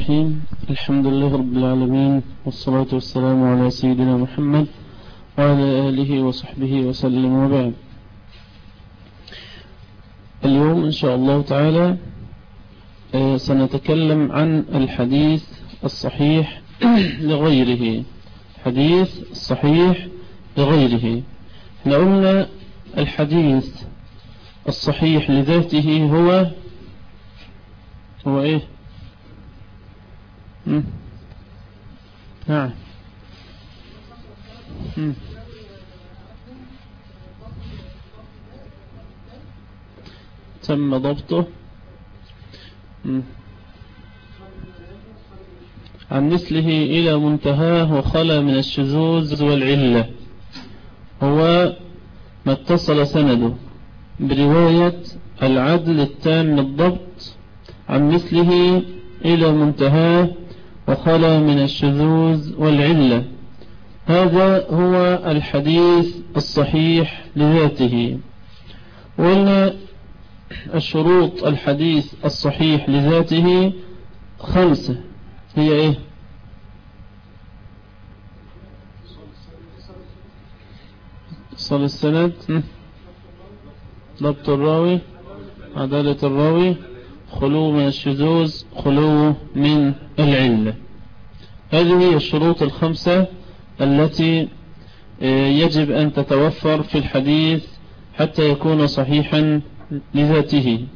الرحيم. الحمد لله رب العالمين، والصلاة والسلام على سيدنا محمد وعلى آله وصحبه وسلم، وبعد. اليوم إن شاء الله تعالى سنتكلم عن الحديث الصحيح لغيره. حديث الصحيح لغيره. احنا قلنا الحديث الصحيح لذاته هو ايه؟ نعم. تم ضبطه عن مثله إلى منتهاه وخلى من الشذوذ والعلة. هو ما اتصل سنده برواية العدل التام الضبط عن مثله إلى منتهاه وخلى من الشذوذ والعلة. هذا هو الحديث الصحيح لذاته. وقلنا الشروط الحديث الصحيح لذاته 5. هي ايه؟ اتصال السند، ضبط الراوي، عدالة الراوي، خلو من الشذوذ، خلو من العلة. هذه هي الشروط 5 التي يجب أن تتوفر في الحديث حتى يكون صحيحا لذاته.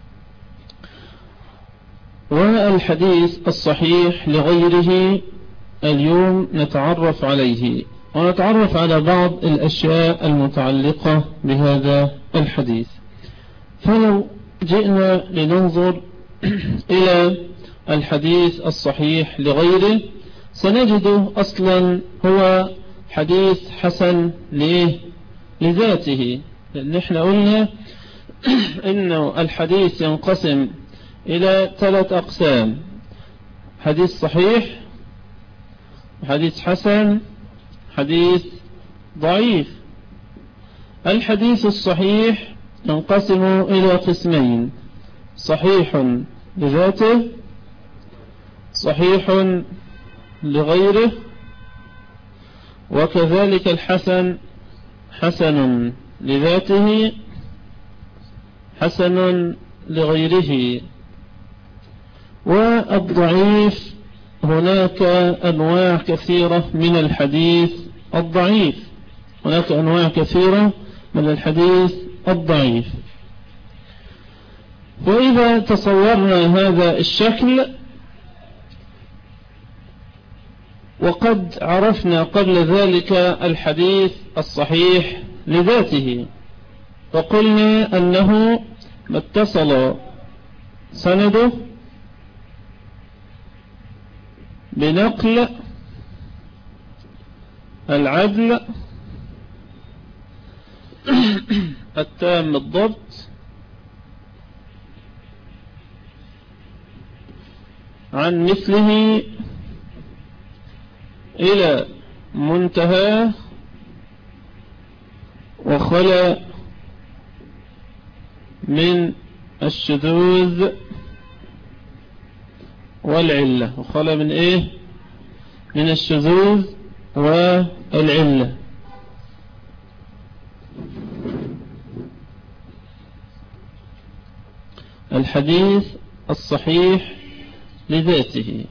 والحديث الصحيح لغيره اليوم نتعرف عليه، ونتعرف على بعض الأشياء المتعلقة بهذا الحديث. فلو جئنا لننظر إلى الحديث الصحيح لغيره سنجده أصلا هو حديث حسن لذاته. لأن احنا قلنا إنه الحديث ينقسم إلى 3 أقسام: حديث صحيح، حديث حسن، حديث ضعيف. الحديث الصحيح ينقسم إلى قسمين: صحيح لذاته، صحيح لغيره، وكذلك الحسن حسن لذاته، حسن لغيره. والضعيف هناك أنواع كثيرة من الحديث الضعيف. هناك أنواع كثيرة من الحديث الضعيف. وإذا تصورنا هذا الشكل، وقد عرفنا قبل ذلك الحديث الصحيح لذاته، وقلنا أنه ما اتصل سنده بنقل العدل التام الضبط عن مثله إلى منتهى وخلى من الشذوذ والعلة. وخلى من ايه؟ من الشذوذ والعلة. الحديث الصحيح لذاته.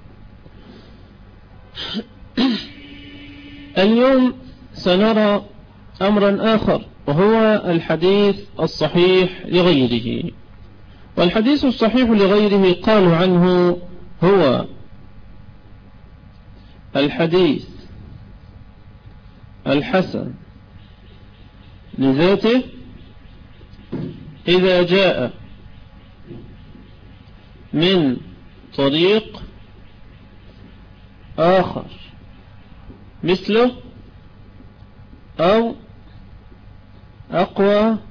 اليوم سنرى أمرا آخر، وهو الحديث الصحيح لغيره. والحديث الصحيح لغيره قالوا عنه هو الحديث الحسن لذاته إذا جاء من طريق آخر مثله أو أقوى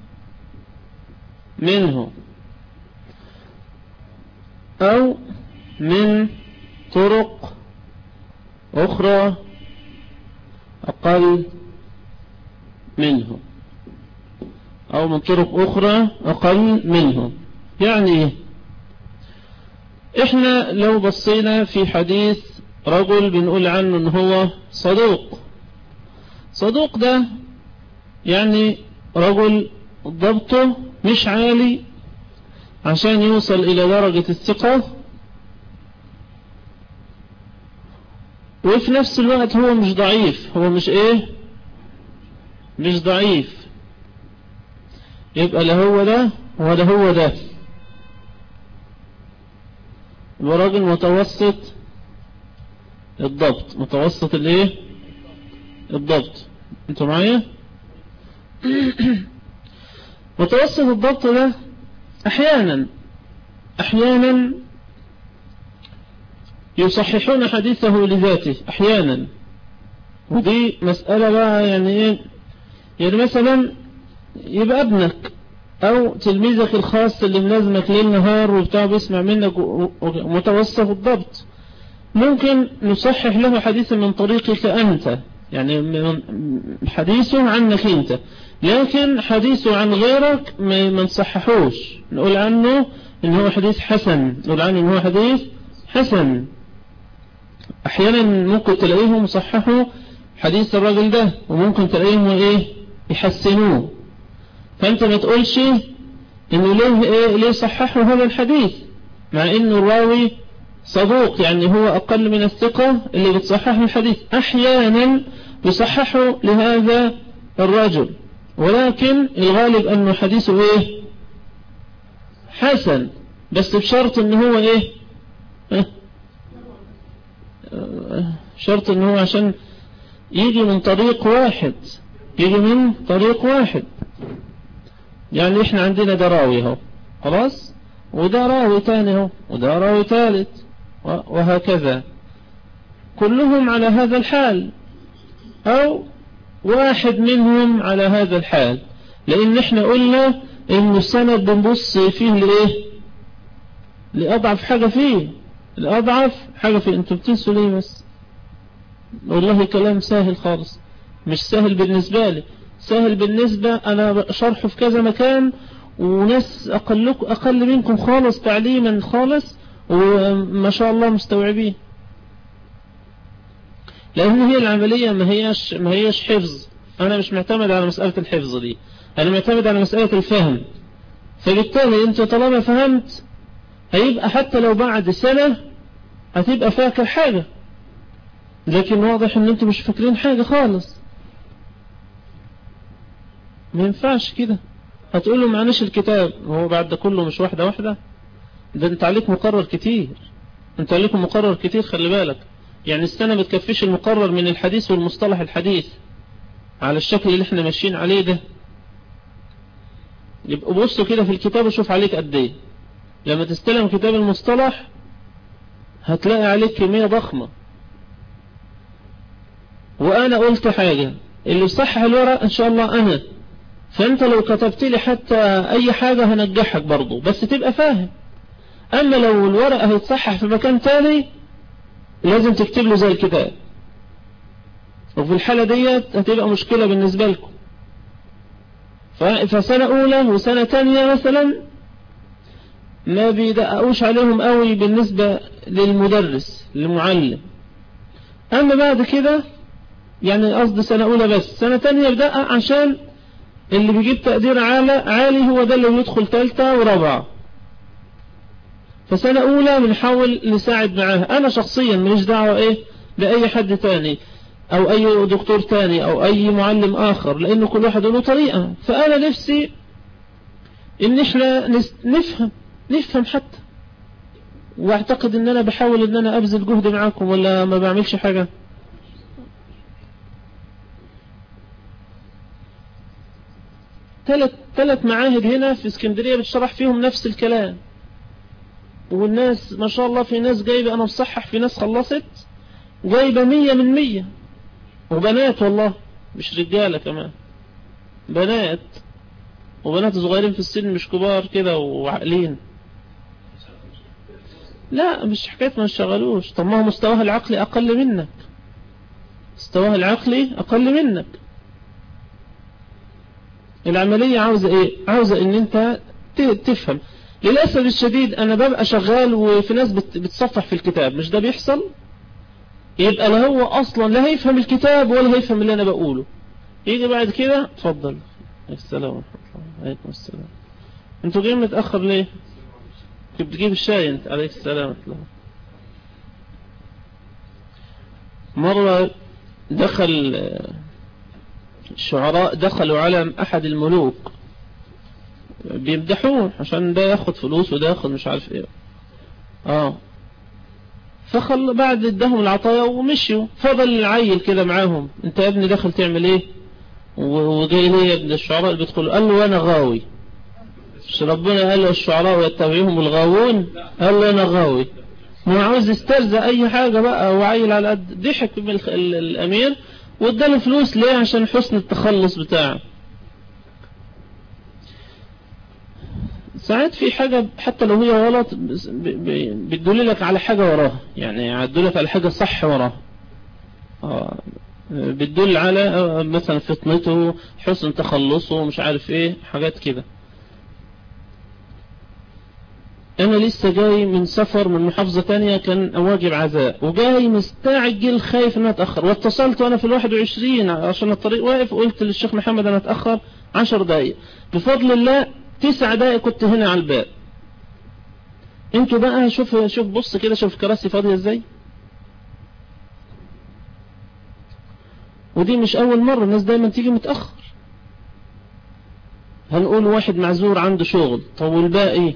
منه، أو من طرق أخرى أقل منه، أو من طرق أخرى أقل منه. يعني احنا لو بصينا في حديث رجل بنقول عنه ان هو صدوق. صدوق ده يعني رجل ضبطه مش عالي عشان يوصل الى درجة الثقة، وفي نفس الوقت هو مش ضعيف، هو مش ايه، مش ضعيف. يبقى لا هو ده ولا هو ده، يبقى راجل متوسط الضبط. متوسط الايه؟ الضبط. انتوا معايا؟ متوسط الضبط ده احيانا يصححون حديثه لذاته احيانا، ودي مسألة بقى يعني ايه، يعني مثلا يبقى ابنك او تلميذك الخاص اللي ملازمك ليل نهار وبتاع بيسمع منك متوسط الضبط، ممكن نصحح له حديثا من طريقك انت، يعني حديثه عنك انت، لكن حديثه عن غيرك ما نصححوش، نقول عنه ان هو حديث حسن، نقول عنه ان هو حديث حسن. احيانا ممكن تلاقيهم صححوا حديث الراجل ده، وممكن تلاقيهم ايه يحسنوه، فانت ما تقولش انه ليه صححوا هذا الحديث مع انه الراوي صدوق، يعني هو اقل من الثقة اللي بتصحح الحديث. احيانا يصححوا لهذا الرجل، ولكن الغالب انه حديثه ايه حسن، بس بشرط ان هو ايه، شرط ان هو عشان يجي من طريق واحد، يجي من طريق واحد. يعني احنا عندنا ده راوي اهو خلاص، وده راوي تاني اهو، وده راوي ثالث، وهكذا كلهم على هذا الحال، او واحد منهم على هذا الحال، لان احنا قلنا ان السند بنبص فيه لايه، لأضعف حاجة فيه، لأضعف حاجة فيه. انتوا بتنسوا ليه بس؟ والله كلام سهل خالص، مش سهل بالنسبة لي، سهل بالنسبة أنا شرحه في كذا مكان، وناس أقل منكم خالص تعليما خالص، وما شاء الله مستوعبين، لأن هي العملية ما هيش حفظ. أنا مش معتمد على مسألة الحفظ دي، أنا معتمد على مسألة الفهم. فبالتالي أنت طالما فهمت هيبقى حتى لو بعد سنة هتبقى فاكر حاجة، لكن واضح ان انتوا مش فاكرين حاجة خالص. ما ينفعش كده، هتقولوا معناش الكتاب، هو بعد ده كله مش واحدة واحدة، ده انت عليك مقرر كتير، انت عليكم مقرر كتير، خلي بالك. يعني السنة ما تكفيش المقرر من الحديث والمصطلح الحديث على الشكل اللي احنا ماشيين عليه ده. يبقى بصوا كده في الكتاب وشوف عليك قد ايه. لما تستلم كتاب المصطلح هتلاقي عليك كمية ضخمة. وانا قلت حاجة، اللي يصحح الورق ان شاء الله انا، فانت لو كتبت لي حتى اي حاجة هنجحك برضو، بس تبقى فاهم. اما لو الورق هيتصحح في مكان تاني لازم تكتب له زي الكتاب، وفي الحالة ديت هتبقى مشكلة بالنسبة لكم. فسنة اولى وسنة تانية مثلا ما بيدققوش عليهم قوي بالنسبة للمدرس للمعلم. اما بعد كده يعني قصد سنة اولى بس، سنة تانية بدقق عشان اللي بيجيب تقدير عالي هو ده اللي بيدخل ثالثة ورابعة. فسنة اولى بنحاول نساعد معاه. انا شخصيا ماليش دعوة ايه لأي حد تاني او اي دكتور تاني او اي معلم اخر، لانه كل واحد له طريقة. فانا نفسي ان احنا نفهم حتى، واعتقد ان انا بحاول ان انا ابذل جهد معاكم، ولا ما بعملش حاجة. ثلاث معاهد هنا في اسكندرية بتشرح فيهم نفس الكلام، والناس ما شاء الله، في ناس جايبة، انا بصحح في ناس خلصت جايبة 100 وبنات والله مش رجالة كمان، بنات، وبنات صغيرين في السن مش كبار كده وعقلين. لا مش حكاية ما اشتغلوش، طب ما هو مستواه العقلي اقل منك، مستواه العقلي اقل منك. العملية عاوزة ايه؟ عاوزة ان انت تفهم. للأسف الشديد أنا ببقى شغال وفي ناس بتصفح في الكتاب، مش ده بيحصل؟ يبقى لا هو أصلا لا هيفهم الكتاب ولا هيفهم اللي أنا بقوله. يجي بعد كده اتفضل. السلام ورحمة الله. عليكم السلام. انتوا جايين متأخر ليه؟ كنت بتجيب الشاي انت. عليك السلام ورحمة الله. مرة دخل الشعراء دخلوا على أحد الملوك بيمدحوه عشان ده ياخد فلوس وده ياخد مش عارف ايه. بعد ادهم العطايا ومشيوا، فضل العيل كده معاهم. انت يا ابني داخل تعمل ايه وجاي ليه يا ابن الشعراء اللي بيدخلوا؟ قال له وانا غاوي. مش ربنا قال له الشعراء يتبعهم الغاوون؟ قال له انا غاوي. ما عاوز يسترزق اي حاجة بقى، وعيل على قد ضحك من الامير واداله فلوس ليه؟ عشان حسن التخلص بتاعه. ساعات في حاجة حتى لو هي غلط بتدللك على حاجة وراها، يعني بتدللك على حاجة صح وراها. بتدل على مثلا فطنته، حسن تخلصه، مش عارف ايه، حاجات كده. انا لسه جاي من سفر من محافظة تانية، كان واجب عزاء، وجاي مستعجل خايف ان اتأخر، واتصلت وانا في 21 عشان الطريق واقف، وقلت للشيخ محمد انا اتأخر 10 دقايق. بفضل الله 9 دقايق كنت هنا على الباب. انتوا بقى شوف بص كده، شوف كراسي فاضية ازاي. ودي مش اول مرة، الناس دايما تيجي متأخر. هنقول واحد معذور عنده شغل، طب والباقي؟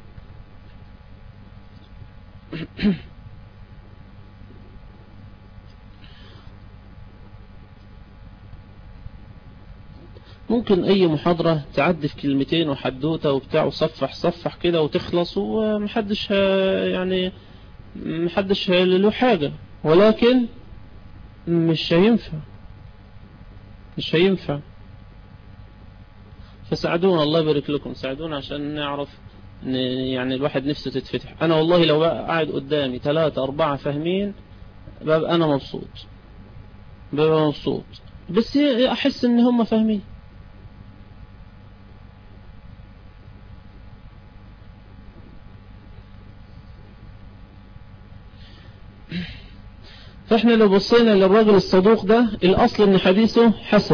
ممكن اي محاضرة تعدي في كلمتين وحدوته وبتاع وصفح كده وتخلص، ومحدش يعني محدش له حاجة، ولكن مش هينفع. فساعدونا، الله يبارك لكم، ساعدونا عشان نعرف يعني الواحد نفسه تتفتح. انا والله لو بقى قاعد قدامي 3 4 فاهمين ببقى انا مبسوط، بس احس ان هم فاهمين. فاحنا لو بصينا للراجل الصدوق ده، الاصل ان حديثه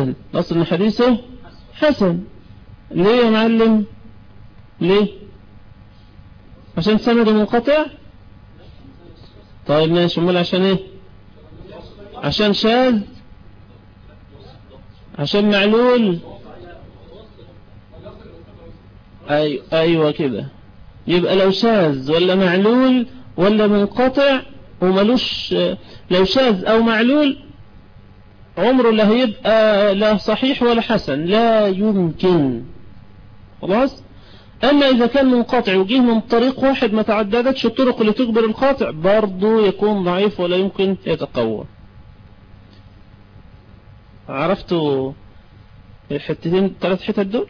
حسن. ليه يا معلم؟ ليه؟ عشان سنده منقطع؟ طيب ماشي، امال عشان ايه؟ عشان شاذ؟ عشان معلول؟ ايوه كده. يبقى لو شاذ ولا معلول ولا منقطع وملوش، لو شاذ او معلول عمره لا هيبقى لا صحيح ولا حسن، لا يمكن. خلاص. اما اذا كان منقطع وجيه من طريق واحد ما تعددتش الطرق اللي تجبر القاطع، برضه يكون ضعيف ولا يمكن يتقوى. عرفتوا الحتتين 3 حتت دول؟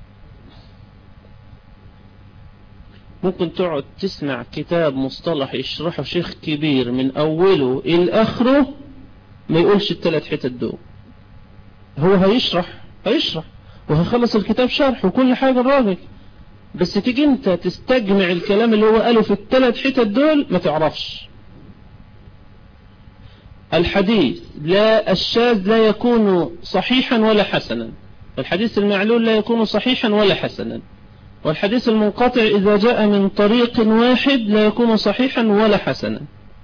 ممكن تقعد تسمع كتاب مصطلح يشرحه شيخ كبير من اوله الى اخره ما يقولش ال3 حتت دول. هو هيشرح وهيخلص الكتاب شرح وكل حاجة الراجل، بس تيجي انت تستجمع الكلام اللي هو قاله في ال3 حتت دول ما تعرفش. الحديث الشاذ لا يكون صحيحا ولا حسنا، الحديث المعلول لا يكون صحيحا ولا حسنا، والحديث المنقطع إذا جاء من طريق واحد لا يكون صحيحا ولا حسنا.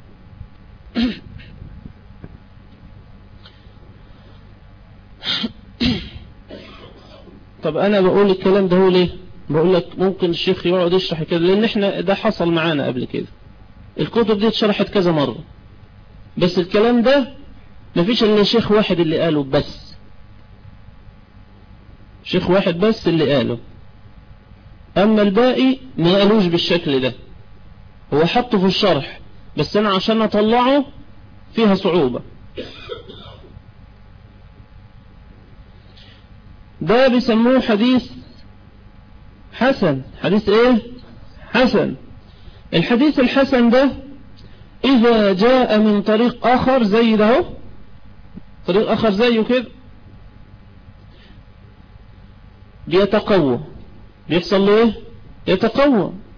طب أنا بقول الكلام ده هو ليه؟ بقول لك ممكن الشيخ يقعد يشرح كده، لأن احنا ده حصل معانا قبل كده. الكتب دي اتشرحت كذا مرة، بس الكلام ده مفيش إلا شيخ واحد اللي قاله، بس شيخ واحد بس اللي قاله، أما الباقي ما قالوش بالشكل ده. هو حطه في الشرح بس أنا عشان أطلعه فيها صعوبة. ده بيسموه حديث حسن. حديث ايه؟ حسن. الحديث الحسن ده إذا جاء من طريق آخر زي ده، طريق آخر زيه كده، بيتقوى. بيحصل له ايه؟ يتقوى.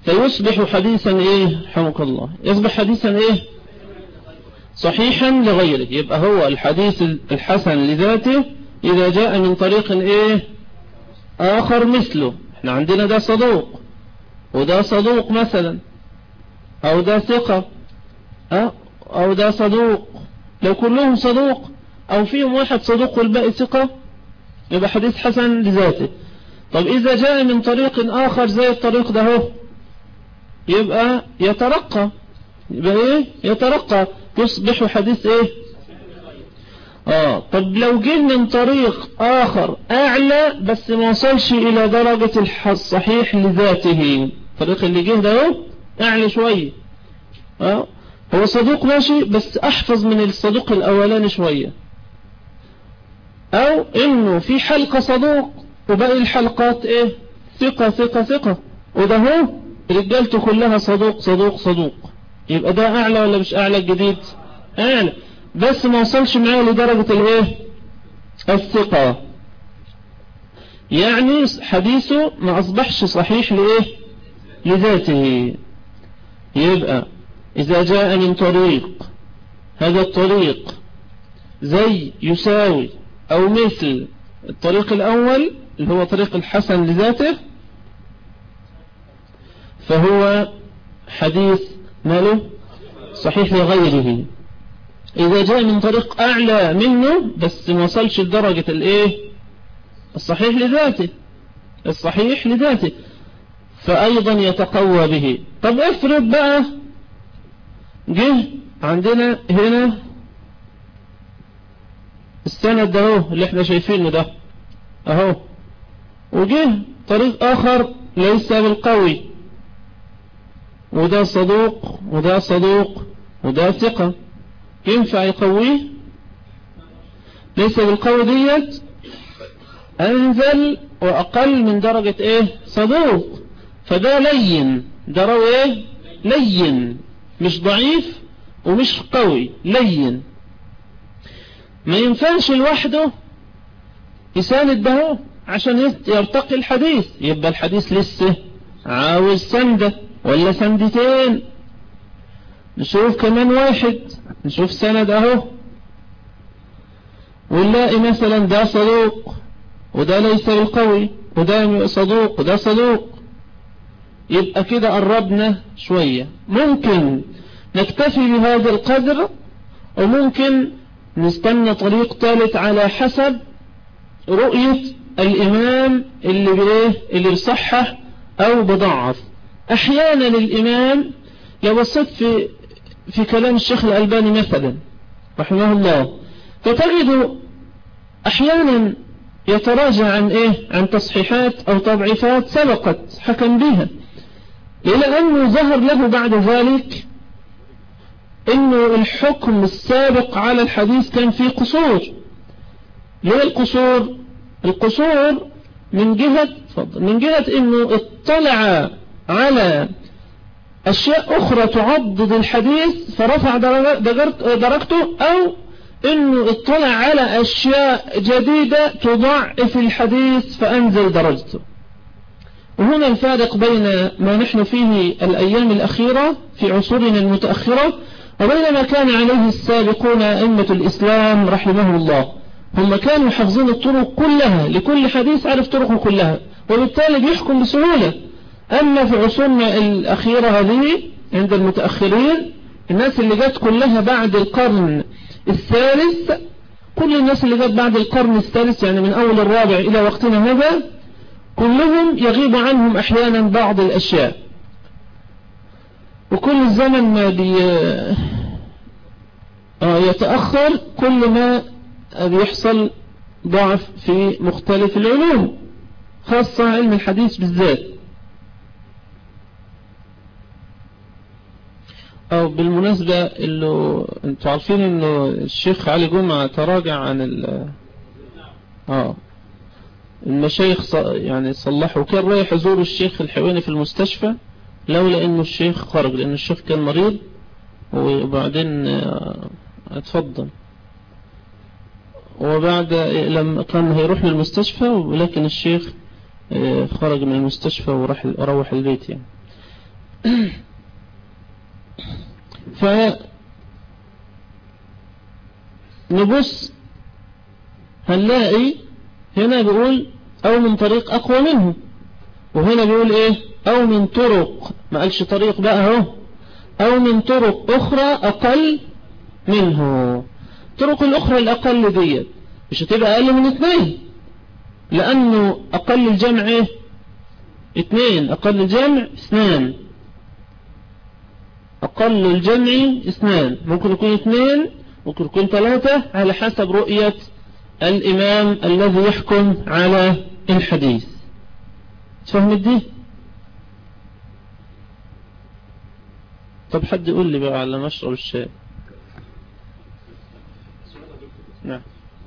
فيصبح حديثا إيه حمق الله، يصبح حديثا إيه صحيحا لغيره. يبقى هو الحديث الحسن لذاته إذا جاء من طريق إيه آخر مثله. احنا عندنا ده صدوق وده صدوق مثلا، أو ده ثقة أو ده صدوق، لو كلهم صدوق أو فيهم واحد صدوق والباقي ثقة يبقى حديث حسن لذاته. طب إذا جاء من طريق آخر زي الطريق ده هو يبقى يترقى، يبقى إيه يترقى، يصبح حديث إيه طب لو جه من طريق آخر أعلى بس ما وصلش إلى درجة الصحيح لذاته، الطريق اللي جه ده هو أعلى شوية، هو صدوق ماشي بس أحفظ من الصدوق الأولاني شوية، أو إنه في حلقة صدوق وباقي الحلقات إيه ثقة ثقة ثقة، وده هو رجالته كلها صدوق صدوق صدوق، يبقى ده أعلى ولا مش أعلى؟ الجديد أعلى بس ما وصلش معاه لدرجة الإيه الثقة، يعني حديثه ما أصبحش صحيح لإيه لذاته. يبقى إذا جاء من طريق هذا الطريق زي يساوي أو مثل الطريق الأول اللي هو طريق الحسن لذاته فهو حديث ماله صحيح لغيره. إذا جاء من طريق أعلى منه بس ما وصلش لدرجة الإيه الصحيح لذاته، الصحيح لذاته فأيضا يتقوى به. طب افرض بقى جه عندنا هنا السند ده اهو اللي احنا شايفينه ده اهو، وجه طريق آخر ليس بالقوي، وده صدوق وده صدوق وده ثقة، ينفع يقويه؟ ليس بالقوي ديت أنزل وأقل من درجة إيه صدوق، فده لين، ده روي إيه لين، مش ضعيف ومش قوي، لين، ما ينفعش لوحده يساند ده عشان يرتقي الحديث، يبقى الحديث لسه عاوز سندة ولا سندتين. نشوف كمان واحد، نشوف سند اهو ونلاقي مثلا ده صدوق وده ليس بالقوي وده صدوق وده صدوق، يبقى كده قربنا شوية. ممكن نكتفي بهذا القدر وممكن نستنى طريق ثالث على حسب رؤية الإمام اللي بإيه اللي بصحح أو بضعف. أحيانا الإمام يبسط في كلام الشيخ الألباني مثلا رحمه الله، فتجد أحيانا يتراجع عن إيه عن تصحيحات أو تضعيفات سبقت حكم بها، إلى أنه ظهر له بعد ذلك إنه الحكم السابق على الحديث كان فيه قصور. ليه القصور؟ القصور من جهة إنه اطلع على أشياء أخرى تعضد الحديث فرفع درجته، أو إنه اطلع على أشياء جديدة تضعف الحديث فأنزل درجته. وهنا الفارق بين ما نحن فيه الأيام الأخيرة في عصورنا المتأخرة وبين ما كان عليه السابقون أئمة الإسلام رحمه الله. هم كانوا حافظين الطرق كلها، لكل حديث عرف طرقه كلها وبالتالي بيحكم بسهولة. أما في عصورنا الأخيرة هذه عند المتأخرين، الناس اللي جت كلها بعد القرن الثالث، كل الناس اللي جت بعد القرن الثالث يعني من أول الرابع إلى وقتنا هذا، كلهم يغيب عنهم أحيانا بعض الأشياء، وكل زمن ما يتأخر كل ما بيحصل ضعف في مختلف العلوم، خاصة علم الحديث بالذات. أو بالمناسبة اللي انتوا عارفين انه الشيخ علي جمعة تراجع عن المشايخ يعني صلحوا، كان رايح يزور الشيخ الحويني في المستشفى لولا انه الشيخ خرج، لان الشيخ كان مريض وبعدين اتفضل، وبعد لما كان هيروح للمستشفى ولكن الشيخ خرج من المستشفى وروح البيت يعني. فنبص هنلاقي هنا بيقول أو من طريق أقوى منه، وهنا بيقول إيه أو من طرق، ما قالش طريق بقى اهو، أو من طرق أخرى أقل منه. طرق الأخرى الأقل دي مش هتبقى أقل من 2، لأنه أقل الجمع إيه 2، أقل الجمع 2، أقل الجمع 2، ممكن يكون 2، ممكن يكون 3 على حسب رؤية الإمام الذي يحكم على الحديث. تفهمت دي؟ طب حد يقول لي بقى على مشرب الشاي. نعم.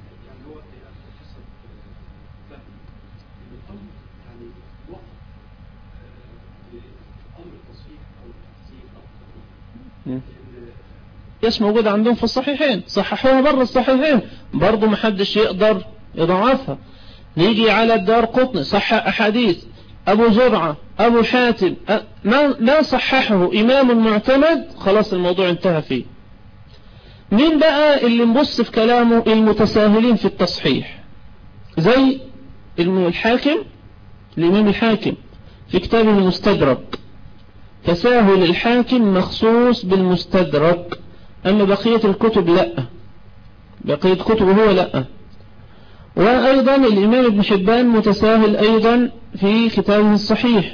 يس موجود عندهم في الصحيحين، صححوها بره الصحيحين برضو محدش يقدر يضعفها. نيجي على الدارقطني صحح أحاديث، أبو زرعة، أبو حاتم، ما صححه إمام معتمد، خلاص الموضوع انتهى فيه. مين بقى اللي نبص في كلامه؟ المتساهلين في التصحيح، زي الحاكم، الإمام الحاكم في كتابه المستدرك، تساهل الحاكم مخصوص بالمستدرك، أما بقية الكتب لا، بقية كتبه هو لا. وأيضا الإمام ابن حبان متساهل أيضا في كتابه الصحيح،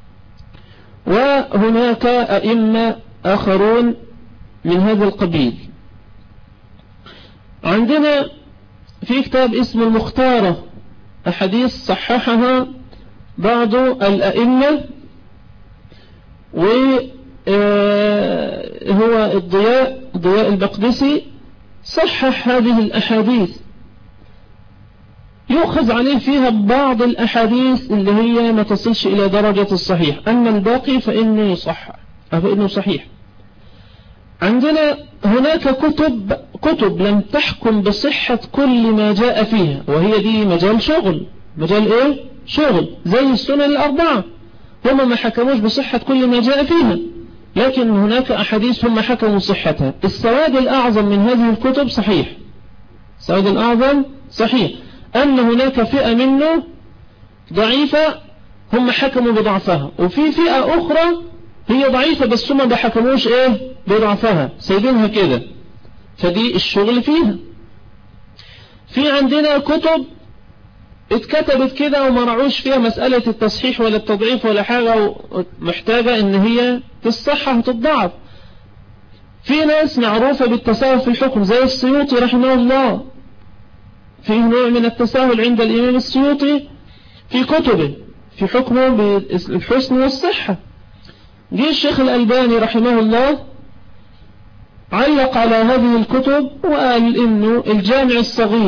وهناك أئمة آخرون من هذا القبيل. عندنا في كتاب اسمه المختارة أحاديث صححها بعض الأئمة، وهو ضياء البقدسي صحح هذه الأحاديث، يؤخذ عليه فيها بعض الأحاديث اللي هي ما تصلش إلى درجة الصحيح، أما الباقي فإنه يصحح فإنه صحيح. عندنا هناك كتب لم تحكم بصحة كل ما جاء فيها، وهي دي مجال شغل، مجال إيه؟ شغل، زي السنن الأربعة، هم ما حكموش بصحة كل ما جاء فيها، لكن هناك أحاديث هم حكموا صحتها. السواد الأعظم من هذه الكتب صحيح، السواد الأعظم صحيح، أن هناك فئة منه ضعيفة هم حكموا بضعفها، وفي فئة أخرى هي ضعيفة بس هم ما حكموش إيه بضعفها، سايبينها كده، فدي الشغل فيها. في عندنا كتب اتكتبت كده وما رعوش فيها مسألة التصحيح ولا التضعيف ولا حاجة، محتاجة ان هي تصحح وتضعف. في ناس معروفة بالتساهل في الحكم زي السيوطي رحمه الله، في نوع من التساهل عند الإمام السيوطي في كتبه في حكمه بالحسن والصحة. جه الشيخ الألباني رحمه الله علق على هذه الكتب وقال إنه الجامع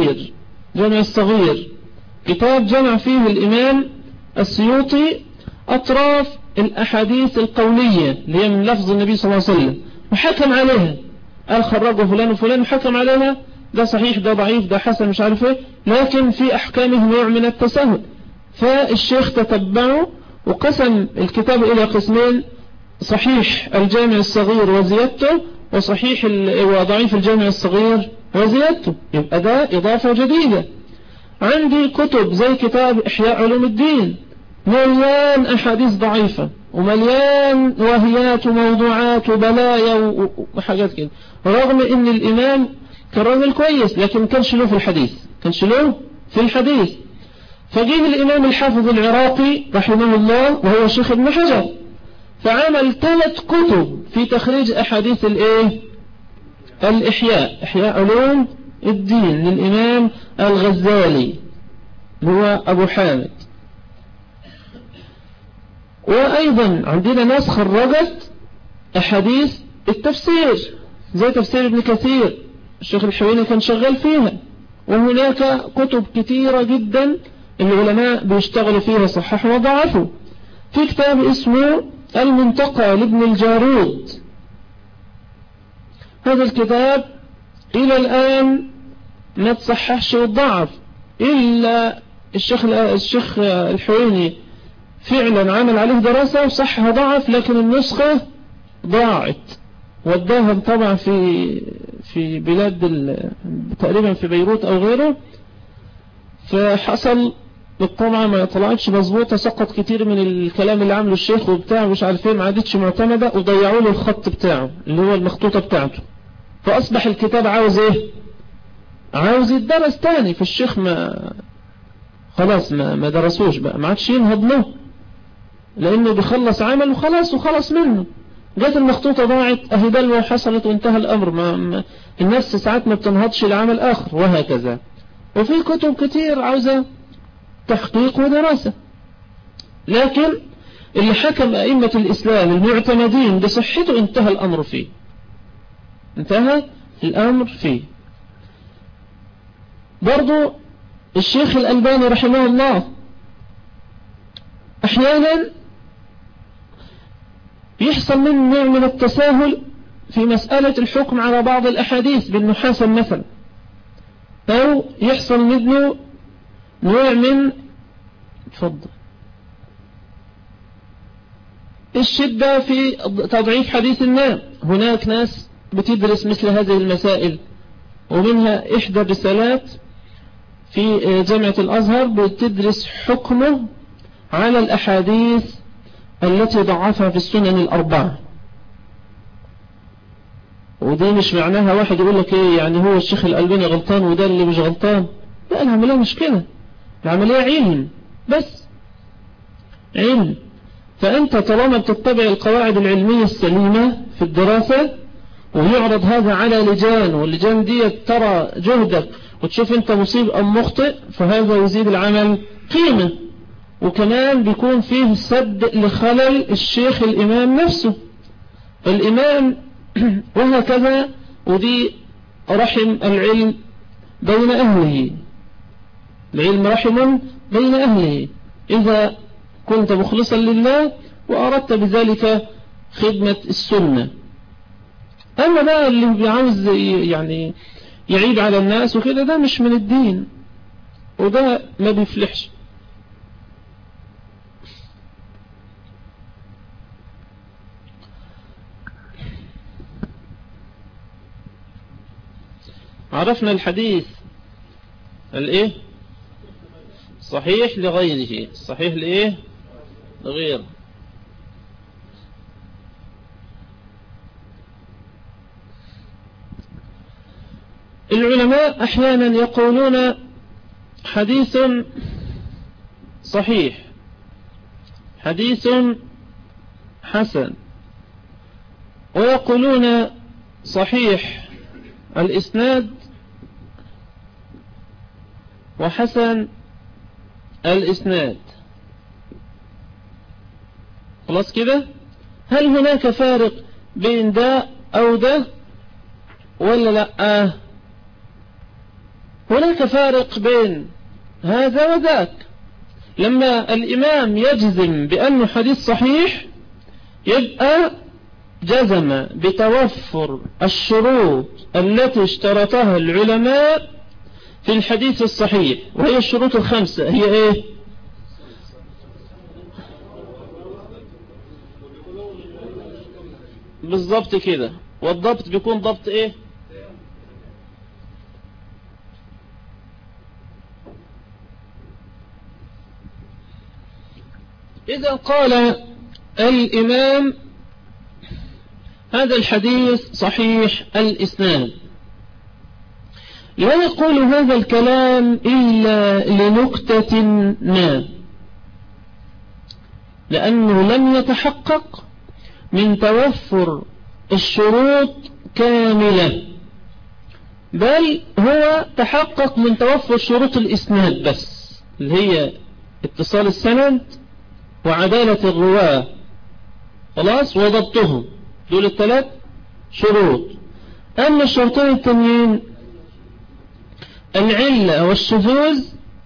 الصغير كتاب جمع فيه الإمام السيوطي أطراف الأحاديث القولية اللي هي من لفظ النبي صلى الله عليه وسلم، وحكم عليها، قال خرجه فلان وفلان وحكم عليها، ده صحيح ده ضعيف ده حسن مش عارف ايه، لكن في أحكامه نوع من التساهل. فالشيخ تتبعه وقسم الكتاب إلى قسمين: صحيح الجامع الصغير وزيادته، وصحيح وضعيف الجامع الصغير وزيادته. يبقى ده إضافة جديدة. عندي كتب زي كتاب إحياء علوم الدين، مليان أحاديث ضعيفة ومليان وهيات وموضوعات وبلايا وحاجات كده، رغم إن الإمام كان راجل كويس لكن كانش له في الحديث. فجيب الإمام الحافظ العراقي رحمه الله وهو شيخ ابن حجر، فعمل 3 كتب في تخريج أحاديث إحياء علوم الدين للإمام الغزالي هو أبو حامد. وأيضا عندنا ناس خرجت أحاديث التفسير زي تفسير ابن كثير، الشيخ الحويني كان شغال فيها. وهناك كتب كثيرة جدا العلماء بيشتغلوا فيها صححوا وضعفوا. في كتاب اسمه المنتقى لابن الجارود، هذا الكتاب إلى الآن ما تصححش وضعف، إلا الشيخ الحويني فعلا عمل عليه دراسة وصحها ضعف، لكن النسخة ضاعت وداها طبعا في بلاد تقريبا في بيروت أو غيره، فحصل الطبعة ما طلعتش مظبوطة، سقط كتير من الكلام اللي عمله الشيخ وبتاعه مش عارفين، ما عادتش معتمدة، وضيعوا له الخط بتاعه اللي هو المخطوطة بتاعته. فأصبح الكتاب عاوز ايه؟ عاوز يتدرس تاني. فالشيخ خلاص ما درسوش بقى، ما عادش ينهض له، لأنه بيخلص عمل وخلاص منه. جت المخطوطة ضاعت، اهي دلوة حصلت وانتهى الأمر. الناس ساعات ما بتنهضش لعمل آخر، وهكذا. وفي كتب كتير عاوزة تحقيق ودراسة، لكن اللي حكم أئمة الإسلام المعتمدين بصحته انتهى الأمر فيه. برضو الشيخ الألباني رحمه الله أحيانا يحصل منه نوع من التساهل في مسألة الحكم على بعض الأحاديث بالنحاسة مثلا، أو يحصل منه نوع من الشدة في تضعيف حديث النام. هناك ناس بتدرس مثل هذه المسائل، ومنها إحدى الرسالات في جامعة الأزهر بتدرس حكمه على الأحاديث التي ضعفها في السنن الأربعة. ودي مش معناها واحد يقول لك ايه يعني هو الشيخ الألباني غلطان وده اللي مش غلطان، لا، العملية مش كده، العملية علم، بس علم. فأنت طالما بتتبع القواعد العلمية السليمة في الدراسة، ويعرض هذا على لجان، واللجان دي ترى جهدك وتشوف انت مصيب أم مخطئ، فهذا يزيد العمل قيمة، وكمان بيكون فيه سد لخلل الشيخ الإمام نفسه. الإمام وهكذا. ودي رحم العلم بين أهله، العلم رحم بين أهله، إذا كنت مخلصا لله وأردت بذلك خدمة السنة. أما بقى اللي بيعاوز يعني يعيب على الناس وكده، ده مش من الدين، وده ما بيفلحش. عرفنا الحديث الايه صحيح لغيره، صحيح لايه لغير. العلماء احيانا يقولون حديث صحيح، حديث حسن، ويقولون صحيح الإسناد وحسن الإسناد. خلاص كده؟ هل هناك فارق بين ده أو ده ولا لا؟ هناك فارق بين هذا وذاك. لما الإمام يجزم بأنه حديث صحيح، يبقى جزم بتوفر الشروط التي اشترطها العلماء في الحديث الصحيح، وهي الشروط الخمسة. هي ايه؟ بالضبط كده. والضبط بيكون ضبط ايه؟ إذا قال الإمام هذا الحديث صحيح الإسناد، لا يقول هذا الكلام إلا لنكتة ما، لأنه لم يتحقق من توفر الشروط كاملة، بل هو تحقق من توفر شروط الإسناد بس، اللي هي اتصال السند وعدالة الرواة، خلاص، وضبطهم، دول الثلاث شروط. أما الشرطين التانيين العلة والشذوذ،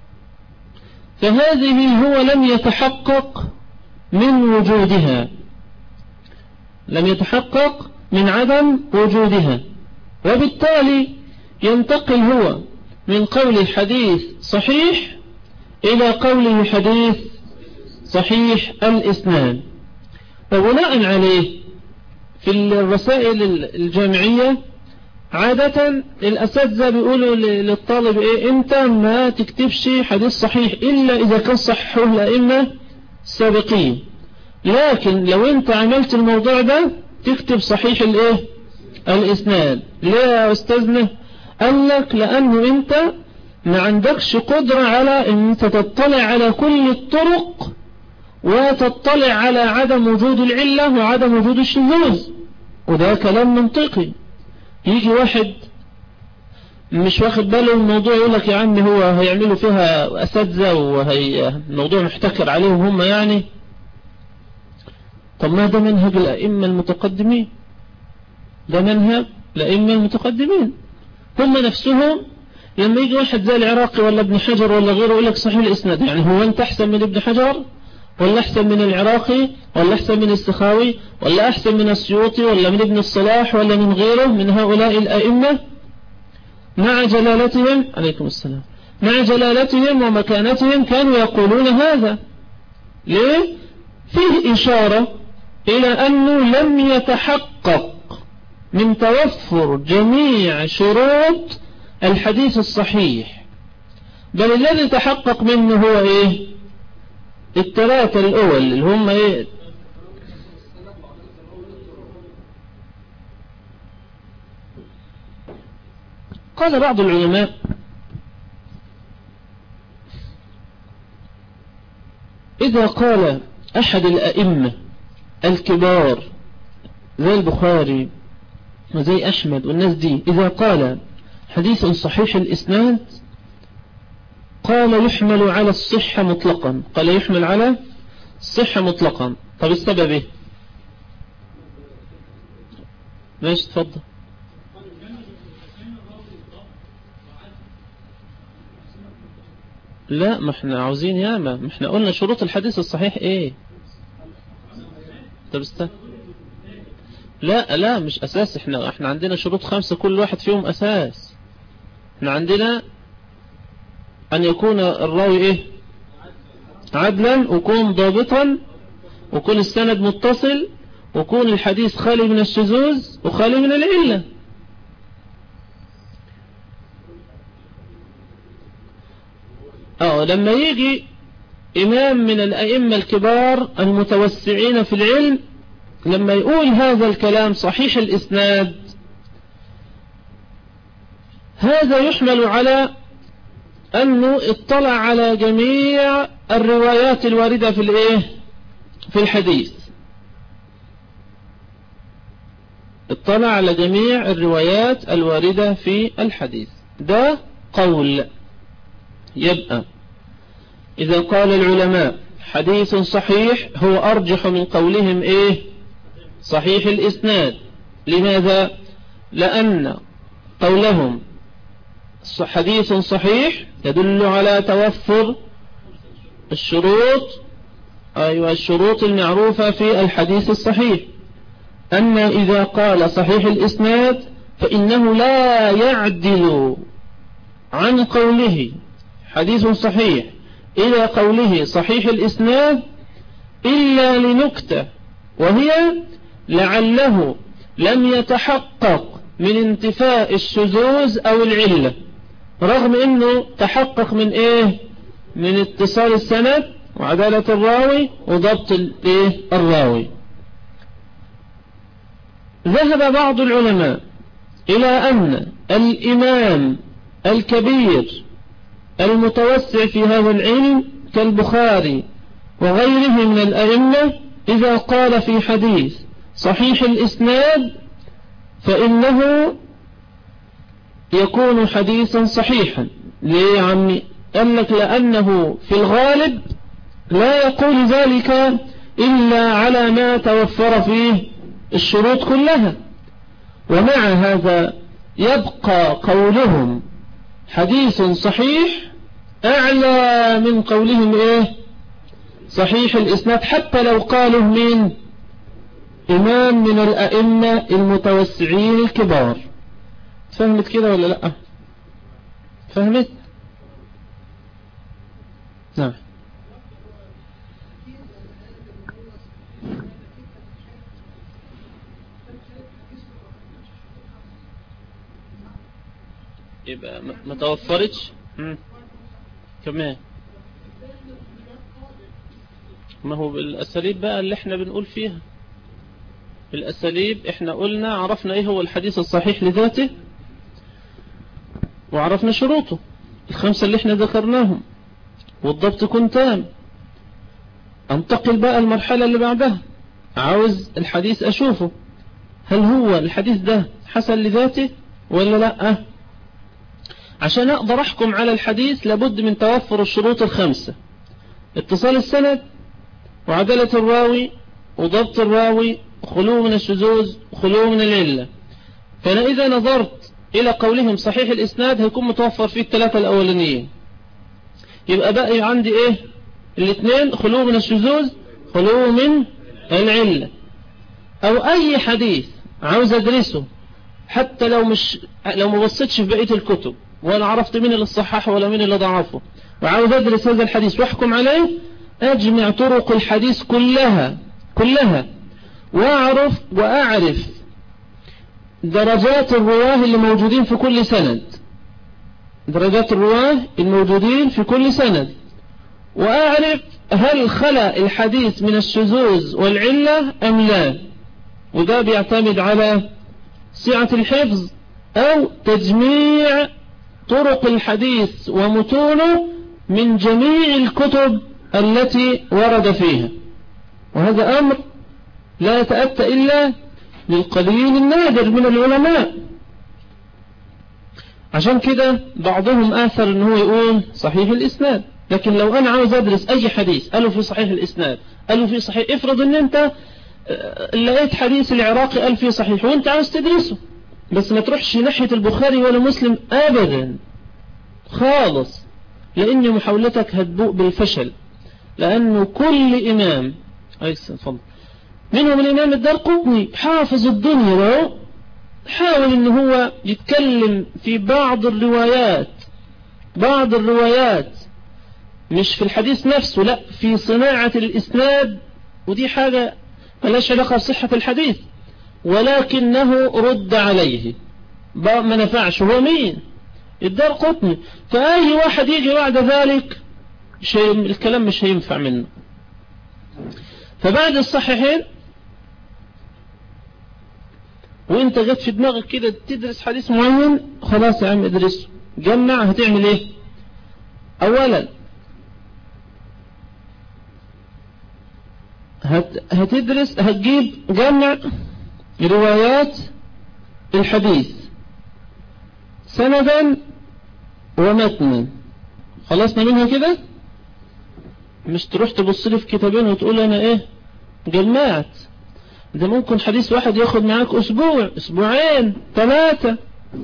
فهذه هو لم يتحقق من وجودها، لم يتحقق من عدم وجودها، وبالتالي ينتقل هو من قول الحديث صحيح إلى قوله حديث صحيح الإسناد. وبناء عليه في الرسائل الجامعية عادة الأساتذة بيقولوا للطالب إيه، أنت ما تكتبش حديث صحيح إلا إذا كان صححه الأئمة السابقين، لكن لو أنت عملت الموضوع ده تكتب صحيح الإيه الإسناد. ليه يا أستاذنا؟ قال لك لأنه أنت ما عندكش قدرة على أن أنت تطلع على كل الطرق وتطلع على عدم وجود العلة وعدم وجود الشذوذ، وده كلام منطقي. يجي واحد مش واخد باله من الموضوع يقول لك يا عم هو هيعملوا فيها أساتذة وهي الموضوع محتكر عليهم هم يعني. طب ما ده منهج الأئمة المتقدمين، ده منهج الأئمة المتقدمين. هم نفسهم لما يجي واحد زي العراقي ولا ابن حجر ولا غيره يقول لك صحيح الإسناد، يعني هو أنت أحسن من ابن حجر ولا أحسن من العراقي ولا أحسن من السخاوي ولا أحسن من السيوطي ولا من ابن الصلاح ولا من غيره من هؤلاء الأئمة مع جلالتهم عليكم السلام، مع جلالتهم ومكانتهم كانوا يقولون هذا. ليه؟ فيه إشارة إلى أنه لم يتحقق من توفر جميع شروط الحديث الصحيح، بل الذي تحقق منه هو إيه؟ الثلاثة الأول اللي هم إيه؟ قال بعض العلماء إذا قال أحد الأئمة الكبار زي البخاري وزي أحمد والناس دي، إذا قال حديث صحيح الإسناد قال يحمل على الصحة مطلقا، قال يحمل على الصحة مطلقا. طب السبب إيه؟ ماشي تفضل. لا ما احنا عاوزين ياما، ما احنا قلنا شروط الحديث الصحيح ايه. طب استنى، لا مش اساس، احنا عندنا شروط 5 كل واحد فيهم اساس. احنا عندنا ان يكون الراوي ايه عدلا، ويكون ضابطا، ويكون السند متصل، ويكون الحديث خالي من الشذوذ وخالي من العلة. لما يجي إمام من الأئمة الكبار المتوسعين في العلم لما يقول هذا الكلام صحيح الإسناد، هذا يحمل على أنه اطلع على جميع الروايات الواردة في الحديث، اطلع على جميع الروايات الواردة في الحديث. ده قول. يبقى إذا قال العلماء حديث صحيح هو أرجح من قولهم صحيح الإسناد. لماذا؟ لأن قولهم حديث صحيح يدل على توفر الشروط المعروفة في الحديث الصحيح. أما إذا قال صحيح الإسناد فإنه لا يعدل عن قوله حديث صحيح إلى قوله صحيح الإسناد إلا لنكتة، وهي لعله لم يتحقق من انتفاء الشذوذ أو العلة، رغم أنه تحقق من من اتصال السند وعدالة الراوي وضبط الراوي. ذهب بعض العلماء إلى أن الإمام الكبير المتوسع في هذا العلم كالبخاري وغيره من الأئمة إذا قال في حديث صحيح الإسناد فإنه يكون حديثا صحيحا. ليه يا عمي؟ قال لك لأنه في الغالب لا يقول ذلك إلا على ما توفر فيه الشروط كلها، ومع هذا يبقى قولهم حديث صحيح أعلى من قولهم صحيح الإسناد، حتى لو قالوا من إمام من الأئمة المتوسعين الكبار. فهمت كده ولا لأ؟ فهمت؟ نعم. يبقى ما توفرتش. كمان ما هو بالأساليب بقى اللي احنا بنقول فيها. بالأساليب احنا قلنا عرفنا ايه هو الحديث الصحيح لذاته، وعرفنا شروطه 5 اللي احنا ذكرناهم، والضبط يكون تام. انتقل بقى المرحلة اللي بعدها، عاوز الحديث اشوفه هل هو الحديث ده حسن لذاته ولا لا. عشان اقدر احكم على الحديث لابد من توفر الشروط 5: اتصال السند، وعدالة الراوي، وضبط الراوي، خلو من الشذوذ، وخلو من العلة. فأنا إذا نظرت إلى قولهم صحيح الإسناد هيكون متوفر فيه 3 الأولانيين. يبقى بقى عندي إيه؟ 2: خلو من الشذوذ، خلو من العلة. أو أي حديث عاوز أدرسه حتى لو ما بصيتش في بقية الكتب ولا عرفت مين اللي صححه ولا مين اللي ضعفه، وعاوز أدرس هذا الحديث واحكم عليه، أجمع طرق الحديث كلها وأعرف درجات الرواه اللي موجودين في كل سند، درجات الرواه الموجودين في كل سند، وأعرف هل خلى الحديث من الشذوذ والعلة أم لا. وده بيعتمد على سعة الحفظ أو تجميع طرق الحديث ومتونه من جميع الكتب التي ورد فيها. وهذا أمر لا يتأتى إلا للقليل النادر من العلماء. عشان كده بعضهم آثر أنه يقول صحيح الإسناد. لكن لو أنا عاوز أدرس أي حديث قالوا في صحيح الإسناد، قالوا في صحيح، افرض أن أنت لقيت حديث العراقي قال فيه صحيح وأنت عاوز تدرسه، بس ما تروحش ناحية البخاري ولا مسلم أبدا خالص، لأن محاولتك هتبوء بالفشل. لأنه كل إمام منهم الإمام الدارقطني حافظ الدنيا له، حاول إن هو يتكلم في بعض الروايات مش في الحديث نفسه، لا في صناعة الإسناد، ودي حاجة ملاش علاقة بصحة الحديث، ولكنه رد عليه ما نفعش. هو مين؟ الدارقطني. فأي واحد يجي بعد ذلك الكلام مش هينفع منه. فبعد الصحيحين وانت جت في دماغك كده تدرس حديث معين، خلاص يا عم ادرسه، جمع. هتعمل ايه؟ اولا هتجيب جمع روايات الحديث سندا ومتنا. خلصنا منها كده، مش تروح تبص لي في كتابين وتقول انا ايه جمعت. ده ممكن حديث واحد ياخد معاك اسبوع، اسبوعين، 3.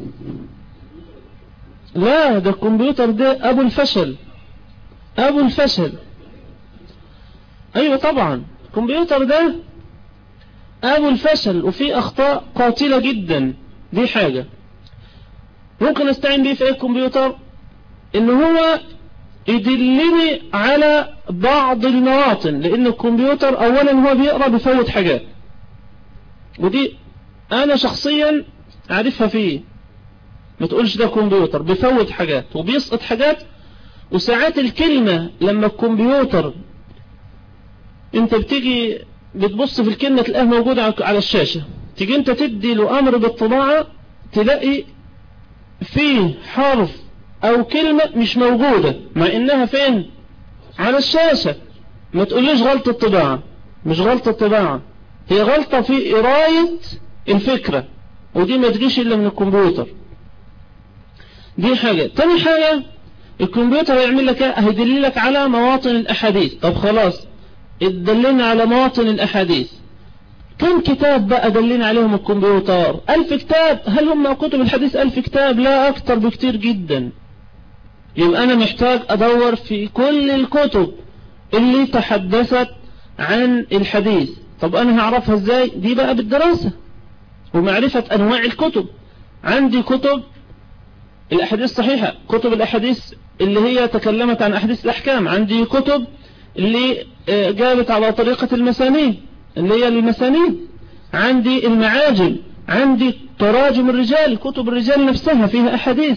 لا، ده الكمبيوتر ده ابو الفشل. ايوه طبعا الكمبيوتر ده ابو الفشل، وفيه اخطاء قاتلة جدا. دي حاجة ممكن استعين بيه في ايه الكمبيوتر، ان هو يدلني على بعض المواطن، لان الكمبيوتر اولا هو بيقرأ بيفوت حاجات، ودي انا شخصيا اعرفها فيه. ما تقولش ده كمبيوتر، بيفوت حاجات وبيسقط حاجات. وساعات الكلمة لما الكمبيوتر انت بتيجي بتبص في الكلمة تلاقيها موجودة على الشاشة، تيجي انت تدي له امر بالطباعة تلاقي فيه حرف او كلمة مش موجودة مع انها فين؟ على الشاشة. ما تقوليش غلطة الطباعة، مش غلطة الطباعة، هي غلطة في قراية الفكرة، ودي ما تجيش الا من الكمبيوتر. دي حاجة. تاني حاجة الكمبيوتر يعمل لك هيدللك على مواطن الاحاديث. طب خلاص اتدلنا على مواطن الاحاديث، كم كتاب بقى دلنا عليهم الكمبيوتر؟ 1000 كتاب. هل هم كتب الحديث 1000 كتاب؟ لا، اكتر بكتير جدا. يبقى انا محتاج ادور في كل الكتب اللي تحدثت عن الحديث. طب انا هعرفها ازاي؟ دي بقى بالدراسة ومعرفة انواع الكتب. عندي كتب الاحاديث الصحيحة، كتب الاحاديث اللي هي تكلمت عن احاديث الاحكام، عندي كتب اللي جابت على طريقة المسانيد اللي هي المسانيد، عندي المعاجم، عندي تراجم الرجال، كتب الرجال نفسها فيها احاديث،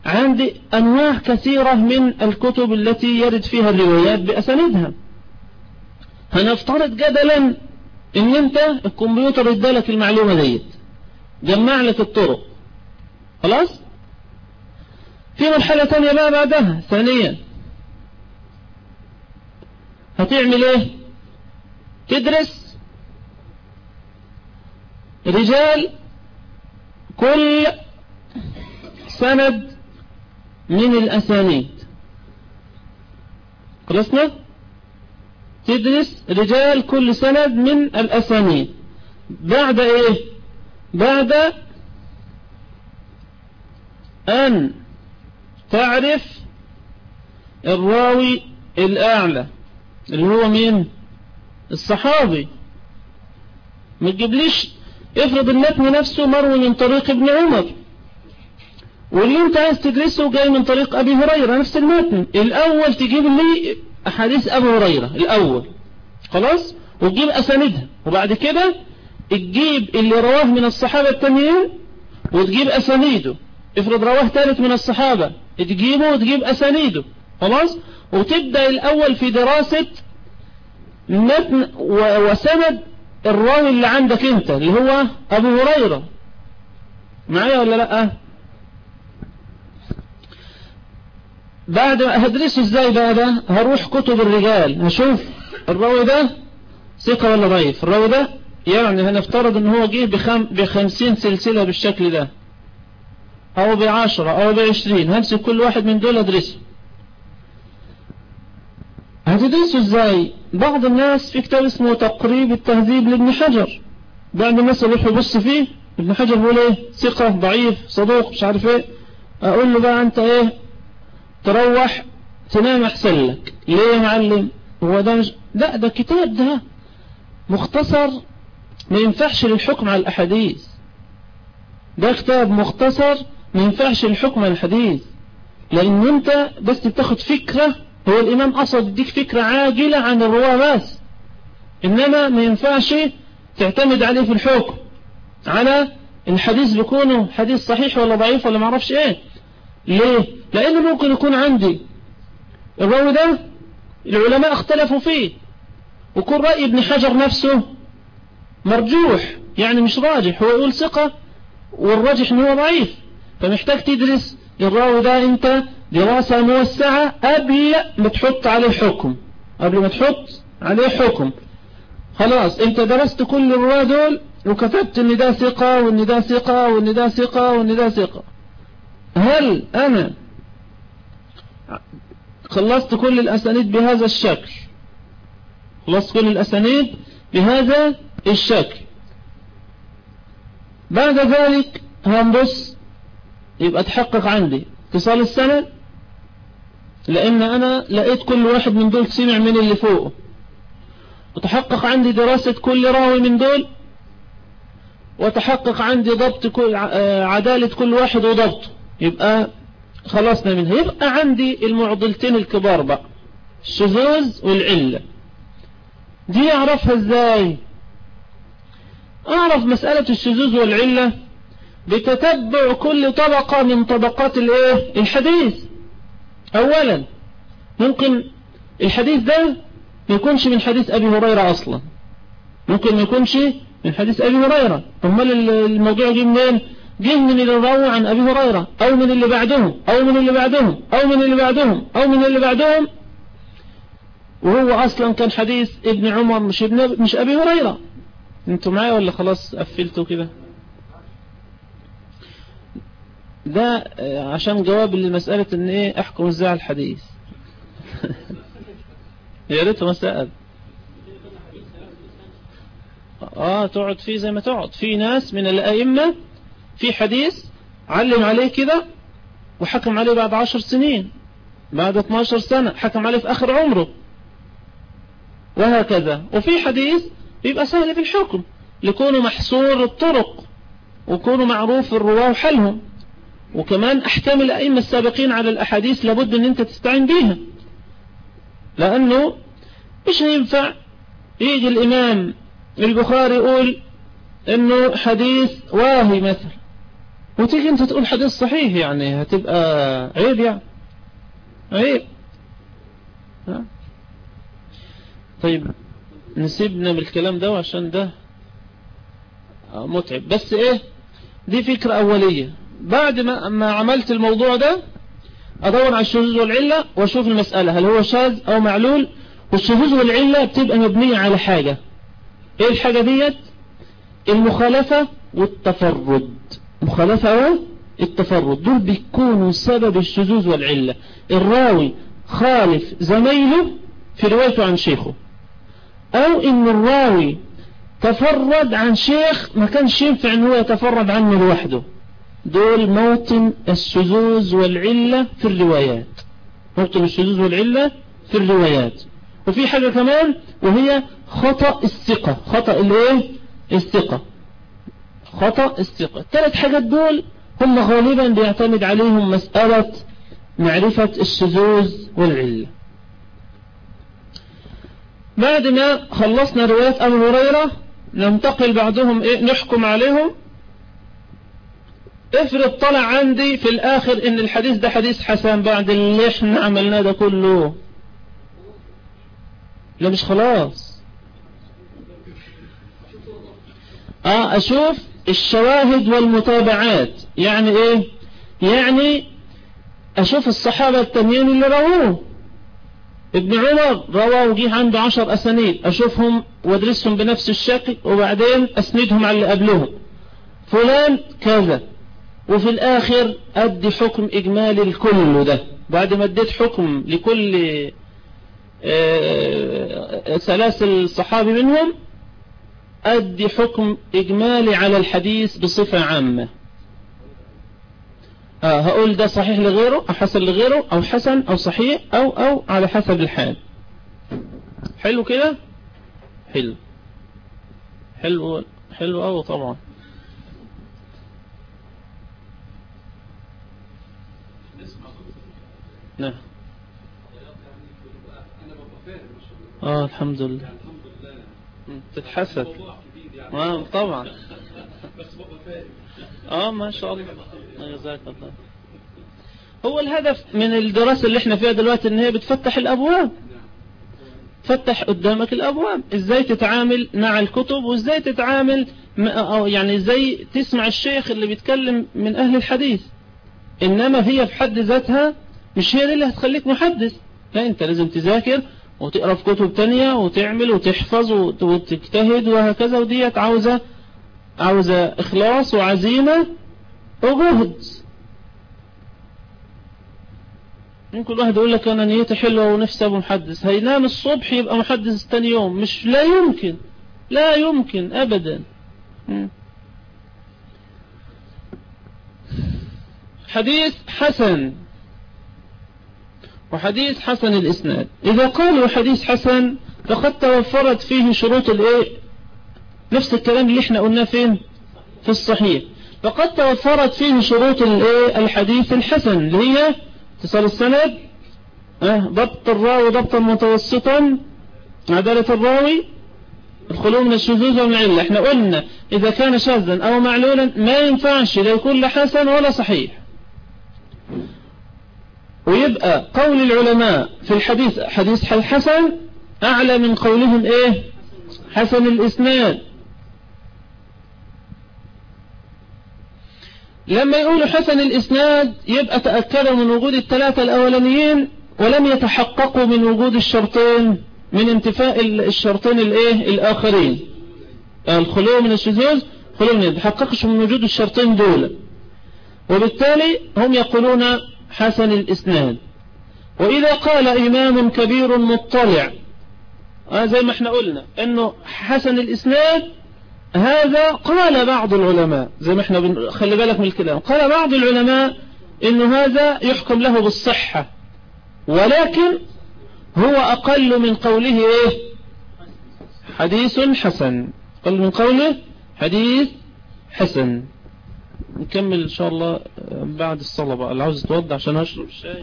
عندي أنواع كثيرة من الكتب التي يرد فيها الروايات بأسانيدها. هنفترض جدلا ان انت الكمبيوتر ادالك المعلومة ديت، جمع لك الطرق، خلاص. في مرحلة تانية بقى بعدها ثانيا هتعمل ايه؟ تدرس رجال كل سند من الأسانيد. خلصنا؟ تدرس رجال كل سند من الأسانيد. بعد ايه؟ بعد أن تعرف الراوي الأعلى اللي هو مين؟ الصحابي. ما تجيبليش افرض المتن نفسه مروي من طريق ابن عمر، واللي انت عايز تدرسه جاي من طريق أبي هريرة نفس المتن. الأول تجيب لي أحاديث أبي هريرة الأول، خلاص، وتجيب أسانيدها، وبعد كده تجيب اللي رواه من الصحابة التانيين وتجيب أسانيده. افرض رواه ثالث من الصحابة تجيبه وتجيب أسانيده، خلاص. وتبدأ الأول في دراسة متن وسند الراوي اللي عندك انت اللي هو أبو هريرة. معايا ولا لأ؟ بعد ما هدرسه ازاي بقى ده؟ هروح كتب الرجال، هشوف الراوي ده ثقة ولا ضعيف. الراوي ده يعني هنفترض ان هو جه ب50 سلسلة بالشكل ده، او ب10 او ب20. همسك كل واحد من دول ادرسه. هتدرسه ازاي؟ بعض الناس في كتاب اسمه تقريب التهذيب لابن حجر، بعد الناس يروح يبص فيه ابن حجر بيقول ايه؟ ثقة، ضعيف، صدوق، مش عارف ايه. اقول له بقى انت ايه؟ تروح تنام احسن لك. ليه يا معلم؟ هو ده مش ده كتاب ده مختصر، ما ينفعش للحكم على الأحاديث. ده كتاب مختصر ما ينفعش للحكم على الحديث، لأن أنت بس بتاخد فكرة. هو الإمام أصلا يديك فكرة عاجلة عن الرواة بس، إنما ما ينفعش تعتمد عليه في الحكم على الحديث بيكونه حديث صحيح ولا ضعيف ولا معرفش إيه. ليه؟ لأنه ممكن يكون عندي الراوي ده العلماء اختلفوا فيه، وكل رأي ابن حجر نفسه مرجوح، يعني مش راجح، هو يقول ثقة والراجح انه ضعيف. فمحتاج تدرس الراوي ده انت دراسة موسعة قبل ما تحط عليه حكم. قبل ما تحط عليه حكم خلاص انت درست كل الرواة دول وكتبت ان ده ثقة وان ده ثقة وان ده ثقة وان ده ثقة. هل انا خلصت كل الاسانيد بهذا الشكل؟ خلصت كل الاسانيد بهذا الشكل. بعد ذلك هنبص يبقى تحقق عندي اتصال السند، لان انا لقيت كل واحد من دول سمع من اللي فوقه. وتحقق عندي دراسة كل راوي من دول، وتحقق عندي ضبط كل عدالة كل واحد وضبطه. يبقى خلصنا منها. يبقى عندي المعضلتين الكبار بقى، الشذوذ والعلة. دي اعرفها ازاي؟ اعرف مسألة الشذوذ والعلة بتتبع كل طبقة من طبقات الحديث. اولا ممكن الحديث ده ما يكونش من حديث ابي هريرة اصلا، ممكن ما يكونش من حديث ابي هريرة. امال الموضوع جه منين؟ جه من اللي روى عن ابي هريرة، او من اللي بعدهم، او من اللي بعدهم، او من اللي بعدهم، او من اللي بعدهم، وهو اصلا كان حديث ابن عمر مش ابي هريرة. انتوا معايا ولا خلاص قفلتوا كده؟ ده عشان جواب لمسألة ان ايه احكم ازاي على الحديث. يا ريته مسألة تقعد فيه زي ما تقعد. في ناس من الائمة في حديث علم عليه كده وحكم عليه بعد 10 سنين، بعد 12 سنة حكم عليه في اخر عمره، وهكذا. وفي حديث بيبقى سهل في الحكم لكونه محصور الطرق وكونه معروف الرواه وحلهم. وكمان احكام الائمة السابقين على الاحاديث لابد ان انت تستعين بيها، لانه مش هينفع يجي الامام البخاري يقول انه حديث واهي مثلا، وتيجي انت تقول حديث صحيح، يعني هتبقى عيب، يعني عيب. طيب نسيبنا بالكلام ده عشان ده متعب، بس ايه، دي فكرة أولية. بعد ما عملت الموضوع ده أدور على الشذوذ والعلة وأشوف المسألة هل هو شاذ أو معلول. والشذوذ والعلة بتبقى مبنية على حاجة، ايه الحاجة ديت؟ المخالفة والتفرد. مخالفة والتفرد دول بيكونوا سبب الشذوذ والعلة. الراوي خالف زميله في روايته عن شيخه، أو إن الراوي تفرد عن شيخ ما كانش ينفع إن هو يتفرد عنه لوحده. دول موطن الشذوذ والعلة في الروايات، موطن الشذوذ والعلة في الروايات. وفي حاجة كمان وهي خطأ الثقة. خطأ الايه؟ الثقة. خطأ الثقة. الثلاث حاجات دول هم غالبا بيعتمد عليهم مسألة معرفة الشذوذ والعلة. بعد ما خلصنا رواية أبي هريرة ننتقل بعضهم ايه نحكم عليهم. افرض طلع عندي في الآخر ان الحديث ده حديث حسن بعد اللي احنا عملناه ده كله، لا مش خلاص. اشوف الشواهد والمتابعات. يعني ايه؟ يعني اشوف الصحابة التانيين اللي رووه. ابن عمر رواه وجيه عنده 10 أسانيد، اشوفهم وادرسهم بنفس الشكل وبعدين اسندهم على اللي قبلهم. فلان كذا، وفي الآخر أدي حكم إجمالي لكل ده. بعد ما اديت حكم لكل سلاسل صحابي منهم أدي حكم إجمالي على الحديث بصفة عامة. هقول ده صحيح لغيره أو حسن لغيره أو حسن أو صحيح أو على حسب الحال. حلو كده؟ حلو حلو حلو أوي طبعا. نعم. الحمد لله. تتحسد. طبعا. ما شاء الله. جزاك الله. هو الهدف من الدراسة اللي احنا فيها دلوقتي ان هي بتفتح الابواب، تفتح قدامك الابواب ازاي تتعامل مع الكتب، وازاي تتعامل أو يعني ازاي تسمع الشيخ اللي بيتكلم من اهل الحديث. انما هي في حد ذاتها مش هي دي اللي هتخليك محدث. لا، انت لازم تذاكر وتقرأ في كتب تانية وتعمل وتحفظ وتجتهد وهكذا. وديت عاوزة إخلاص وعزيمة وجهد. يمكن الواحد يقول لك أنا نيتي حلوة ونفسي أبقى محدث، هينام الصبح يبقى محدث تاني يوم. مش لا يمكن، لا يمكن أبدا. حديث حسن وحديث حسن الإسناد. إذا قالوا حديث حسن فقد توفرت فيه شروط الايه؟ نفس الكلام اللي احنا قلناه فين؟ في الصحيح. فقد توفرت فيه شروط الايه؟ الحديث الحسن، اللي هي اتصال السند، ضبط الراوي ضبطا متوسطا، عدالة الراوي، الخلو من الشذوذ والعلة. احنا قلنا إذا كان شاذا أو معلولا ما ينفعش لا يكون لا حسن ولا صحيح. ويبقى قول العلماء في الحديث حديث الحسن أعلى من قولهم إيه؟ حسن الإسناد. لما يقولوا حسن الإسناد يبقى تأكدوا من وجود الثلاثة الأولانيين ولم يتحققوا من وجود الشرطين، من انتفاء الشرطين الإيه؟ الآخرين، الخلو من الشذوذ، خلو من يتحققش من وجود الشرطين دول، وبالتالي هم يقولون حسن الإسناد. وإذا قال إمام كبير مطلع، زي ما احنا قلنا انه حسن الإسناد، هذا قال بعض العلماء، زي ما احنا خلي بالك من الكلام، قال بعض العلماء انه هذا يحكم له بالصحة، ولكن هو أقل من قوله ايه؟ حديث حسن. أقل من قوله حديث حسن. نكمل إن شاء الله بعد الصلاة بقى، اللي عاوز يتوضع عشان أشرب الشاي.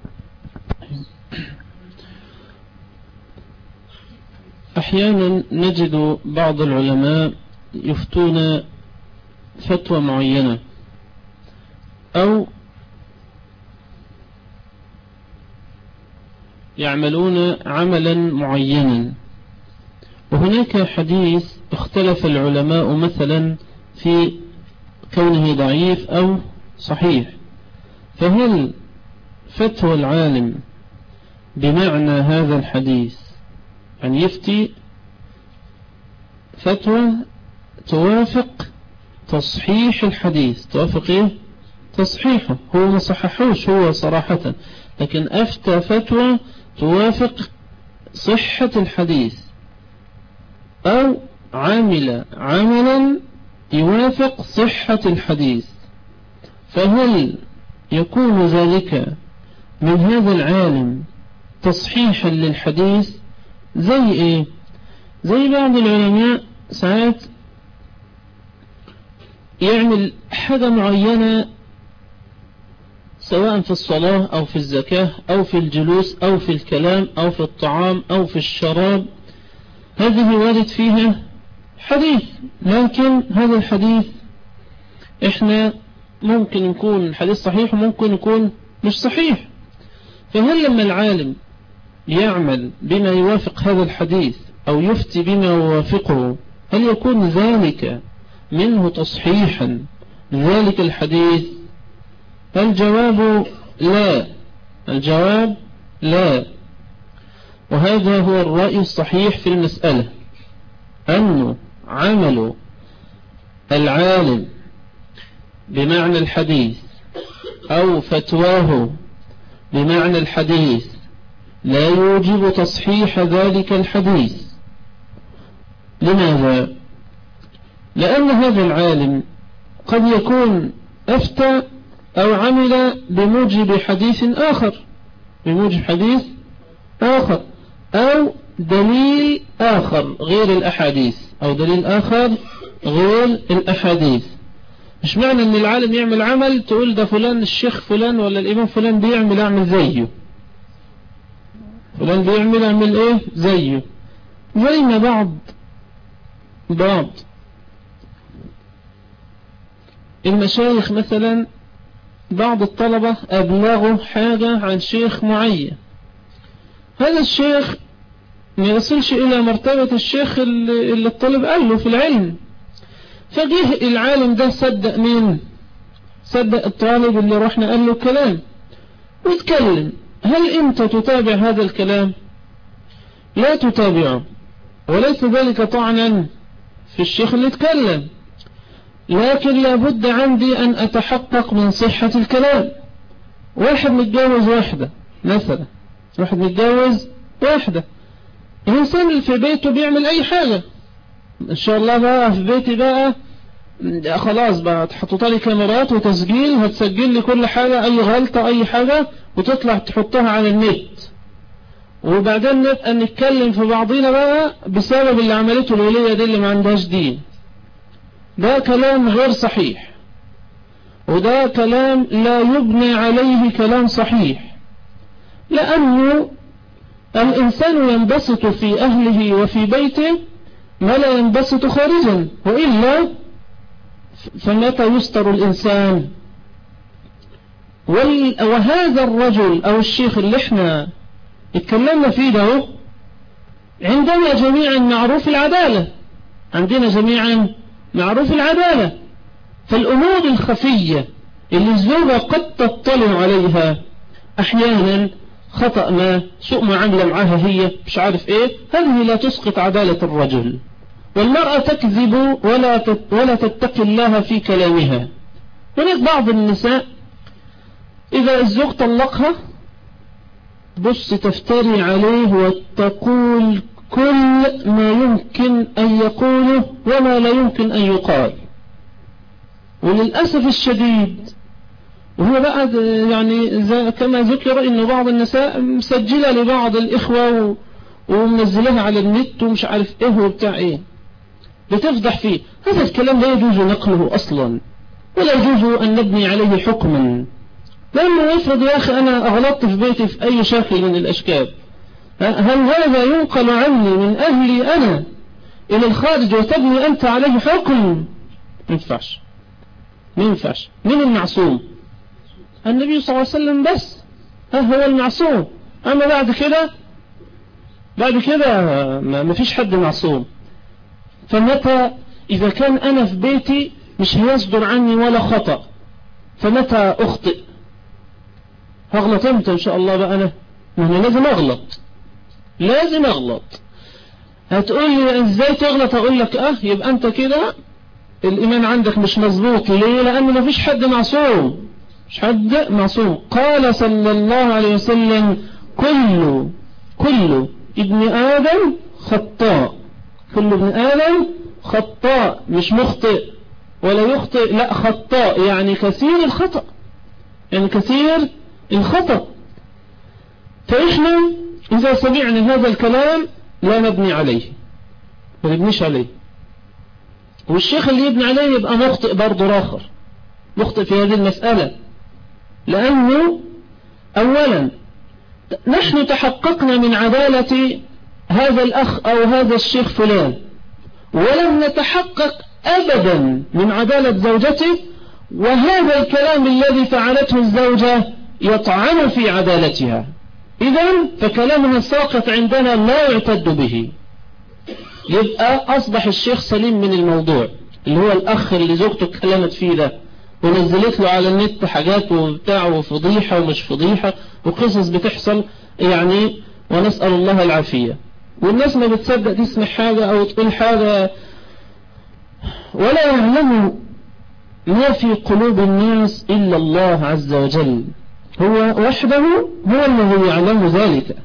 أحيانا نجد بعض العلماء يفتون فتوى معينة أو يعملون عملا معينا. وهناك حديث اختلف العلماء مثلا في كونه ضعيف أو صحيح، فهل فتوى العالم بمعنى هذا الحديث أن يفتي فتوى توافق تصحيح الحديث، توافق إيه؟ تصحيحه، هو ما صححوش هو صراحة، لكن أفتى فتوى توافق صحة الحديث، أو عمل عملا يوافق صحة الحديث، فهل يكون ذلك من هذا العالم تصحيحا للحديث؟ زي إيه؟ زي بعض العلماء ساعات يعمل حاجة معينة سواء في الصلاة أو في الزكاة أو في الجلوس أو في الكلام أو في الطعام أو في الشراب، هذه وارد فيها حديث، لكن هذا الحديث إحنا ممكن يكون الحديث صحيح وممكن يكون مش صحيح. فهل لما العالم يعمل بما يوافق هذا الحديث أو يفتي بما يوافقه، هل يكون ذلك منه تصحيحا ذلك الحديث؟ الجواب لا، الجواب لا. وهذا هو الرأي الصحيح في المسألة، أنه عمل العالم بمعنى الحديث أو فتواه بمعنى الحديث لا يوجب تصحيح ذلك الحديث. لماذا؟ لأن هذا العالم قد يكون أفتى أو عمل بموجب حديث آخر، بموجب حديث آخر أو دليل آخر غير الأحاديث، أو دليل آخر غير الأحاديث. مش معنى أن العالم يعمل عمل تقول ده فلان الشيخ فلان ولا الإمام فلان بيعمل أعمل زيه، فلان بيعمل أعمل إيه زيه. زي ما بعض المشايخ مثلا، بعض الطلبة أبلغوا حاجة عن شيخ معين، هذا الشيخ ما يصلش إلى مرتبة الشيخ اللي الطالب قال له في العلم، فجه العالم ده صدق مين؟ صدق الطالب اللي رحنا قال له كلام ويتكلم. هل أنت تتابع هذا الكلام؟ لا تتابعه، وليس ذلك طعنا في الشيخ اللي اتكلم، لكن لابد عندي أن أتحقق من صحة الكلام. واحد متجوز واحدة مثلا، واحد متجوز واحدة، الإنسان اللي في بيته بيعمل أي حاجة، إن شاء الله بقى في بيتي بقى خلاص بقى تحطوا لي كاميرات وتسجيل، هتسجل لي كل حاجة، أي غلطة أي حاجة وتطلع تحطها على النت، وبعدين نبقى نتكلم في بعضينا بقى بسبب اللي عملته الولية دي اللي ما عندهاش دين. ده كلام غير صحيح، وده كلام لا يبني عليه كلام صحيح، لأنه الإنسان ينبسط في أهله وفي بيته ما لا ينبسط خارجا، وإلا فمتى يستر الإنسان؟ وهذا الرجل أو الشيخ اللي احنا اتكلمنا فيه ده عندنا جميعا معروف العدالة، عندنا جميعا معروف العدالة، فالأمور الخفية اللي الزوجة قد تطلع عليها أحيانا، خطأ ما، سوء معاملة معها هي مش عارف ايه، هذه لا تسقط عدالة الرجل. والمرأة تكذب ولا تتقي الله في كلامها. هناك بعض النساء إذا الزوج طلقها بص تفتري عليه وتقول كل ما يمكن أن يقوله وما لا يمكن أن يقال، وللأسف الشديد وهو بعد يعني كما ذكر إن بعض النساء مسجلة لبعض الإخوة ومنزلها على النت ومش عارف إيه وبتاع إيه، بتفضح فيه. هذا الكلام لا يجوز نقله أصلا، ولا يجوز أن نبني عليه حكما، لأنه يفرض يا أخي أنا أغلطت في بيتي في أي شكل من الأشكال، هل هذا ينقل عني من أهلي أنا إلى الخارج وتبني أنت عليه حكم؟ ما ينفعش. من المعصوم؟ النبي صلى الله عليه وسلم بس هو المعصوم. أما بعد كده ما فيش حد معصوم. فمتى إذا كان أنا في بيتي مش هيصدر عني ولا خطأ، فمتى أخطئ؟ هغلط امتى إن شاء الله بقى؟ أنا لازم أغلط. هتقول لي إزاي تغلط؟ أقول لك يبقى أنت كده الإيمان عندك مش مظبوط. ليه؟ لأن ما فيش حد معصوم، مش حد معصوم. قال صلى الله عليه وسلم كل ابن آدم خطاء. كل ابن آدم خطاء، مش مخطئ ولا يخطئ، لا خطاء، يعني كثير الخطأ. فإحنا إذا سمعنا هذا الكلام لا نبني عليه، ما نبنيش عليه. والشيخ اللي يبني عليه يبقى مخطئ برضه آخر، مخطئ في هذه المسألة. لأنه أولا نحن تحققنا من عدالة هذا الأخ أو هذا الشيخ فلان، ولم نتحقق أبدا من عدالة زوجته، وهذا الكلام الذي فعلته الزوجة يطعن في عدالتها. إذن فكلامها الساقط عندنا لا يعتد به. يبقى أصبح الشيخ سليم من الموضوع، اللي هو الأخ اللي زوجته اتكلمت فيه ده ونزلت له على النت حاجات وبتاع وفضيحة ومش فضيحة وقصص بتحصل يعني، ونسأل الله العافية. والناس ما بتصدق تسمع حاجة أو تقول حاجة، ولا يعلم ما في قلوب الناس إلا الله عز وجل، هو وحده هو الذي يعلم ذلك.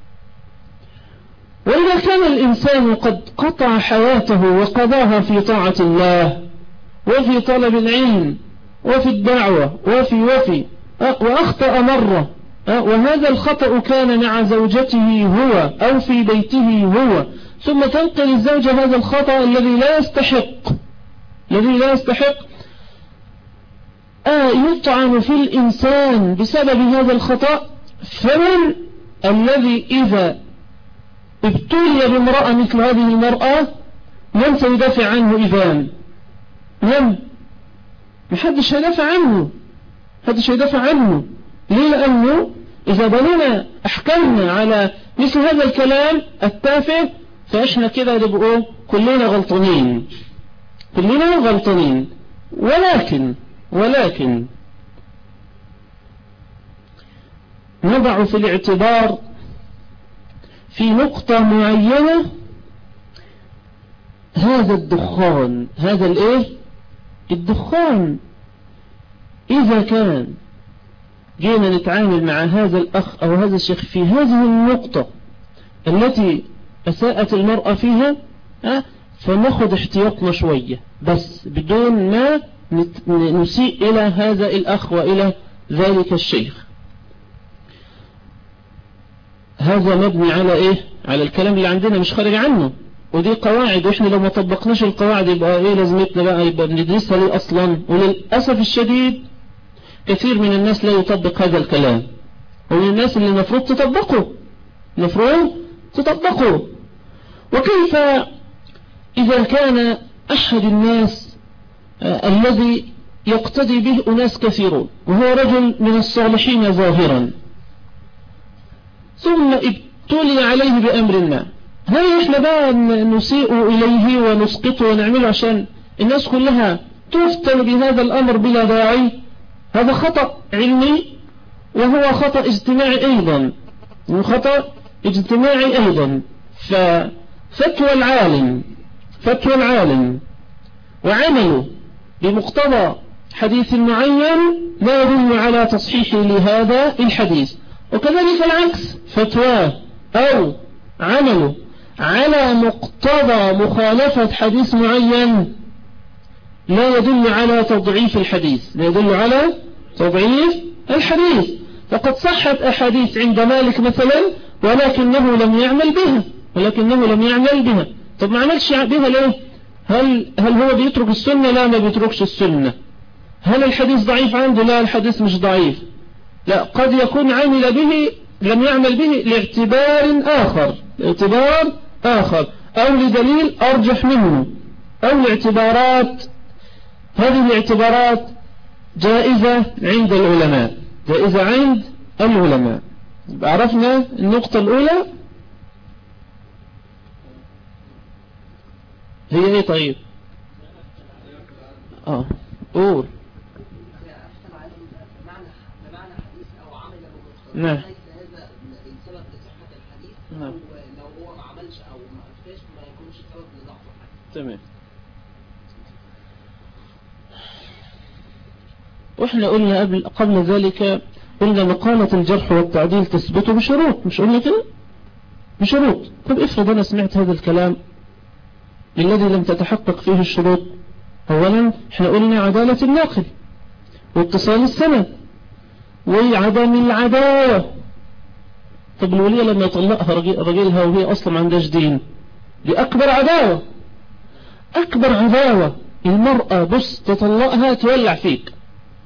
وإذا كان الإنسان قد قطع حياته وقضاها في طاعة الله وفي طلب العلم وفي الدعوة وفي وأخطأ مرة، وهذا الخطأ كان مع زوجته هو أو في بيته هو، ثم تنقل الزوجة هذا الخطأ الذي لا يستحق يطعن في الإنسان بسبب هذا الخطأ. فمن الذي إذا ابتلي بامرأة مثل هذه المرأة من سيدافع عنه؟ إذن محدش هيدافع عنه. ليه؟ لأنه إذا بنينا أحكامنا على مثل هذا الكلام التافه فإحنا كده نبقوا كلنا غلطانين. ولكن نضع في الاعتبار في نقطة معينة هذا الدخان، الدخان إذا كان جينا نتعامل مع هذا الأخ أو هذا الشيخ في هذه النقطة التي أساءت المرأة فيها، فناخد احتياطنا شوية بس بدون ما نسيء إلى هذا الأخ وإلى ذلك الشيخ. هذا مبني على على الكلام اللي عندنا، مش خارج عنه، ودي قواعد، وإحنا لو ما طبقناش القواعد يبقى لازمتنا بقى؟ يبقى بندرسها ليه أصلا؟ وللأسف الشديد كثير من الناس لا يطبق هذا الكلام، ومن الناس اللي المفروض تطبقه. وكيف إذا كان أحد الناس الذي يقتدي به أناس كثيرون وهو رجل من الصالحين ظاهرا، ثم ابتلي عليه بأمر ما، هل إحنا بقى نسيء إليه ونسقطه ونعمله عشان الناس كلها تفتن بهذا الأمر بلا داعي؟ هذا خطأ علمي وهو خطأ اجتماعي أيضا. ففتوى العالم وعمله بمقتضى حديث معين لا يدل على تصحيح لهذا الحديث، وكذلك العكس، فتواه أو عمله على مقتضى مخالفة حديث معين لا يدل على تضعيف الحديث. فقد صحت أحاديث عند مالك مثلا ولكنه لم يعمل بها. طب ما عملش بها ليه؟ هل هو بيترك السنة؟ لا، ما بيتركش السنة. هل الحديث ضعيف عنده؟ لا، الحديث مش ضعيف. لا، قد يكون لم يعمل به لاعتبار آخر أو لدليل أرجح منه، أو لاعتبارات، هذه الاعتبارات جائزة عند العلماء، ده إذا عند العلماء. عرفنا النقطة الأولى هي ايه؟ طيب قول. نعم. نعم. لو هو ما عملش او ما افتاش ما يكونش سبب لضعفه. تمام. واحنا قلنا قبل ذلك قلنا مقالة الجرح والتعديل تثبت بشروط، مش قلنا كده؟ بشروط. طب افرض انا سمعت هذا الكلام الذي لم تتحقق فيه الشروط. اولا احنا قلنا عدالة الناقل واتصال السند وعدم العداوة. طب الولية لما يطلقها رجلها وهي اصلا ما عندهاش دين، دي اكبر عداوة. اكبر عداوة المرأة بص تطلقها تولع فيك.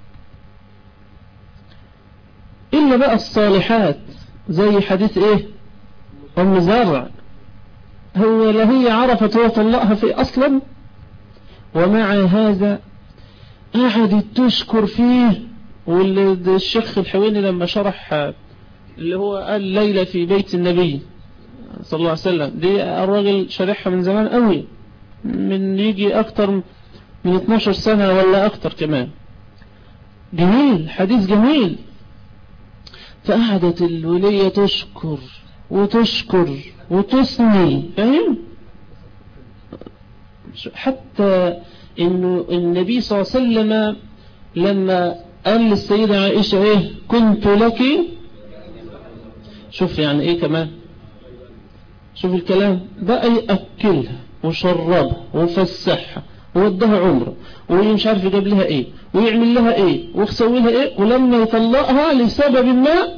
إلا بقى الصالحات زي حديث إيه أم زرع، هو لا هي عرفت هو طلقها في أصلا، ومع هذا قعدت تشكر فيه. والشيخ الحويني لما شرح اللي هو قال ليلة في بيت النبي صلى الله عليه وسلم، دي الراجل شرحها من زمان قوي، من يجي أكتر من 12 سنة ولا أكتر كمان. جميل، حديث جميل. فقعدت الولية تشكر وتشكر وتثني، فاهم؟ حتى إنه النبي صلى الله عليه وسلم لما قال للسيدة عائشة إيه كنت لك، شوف يعني إيه كمان، شوف الكلام بقى، يأكلها وشربها وفسحها وودها عمره ومش عارف يجيب لها ايه ويعمل لها ايه ويسوي لها ايه، ولما يطلقها لسبب ما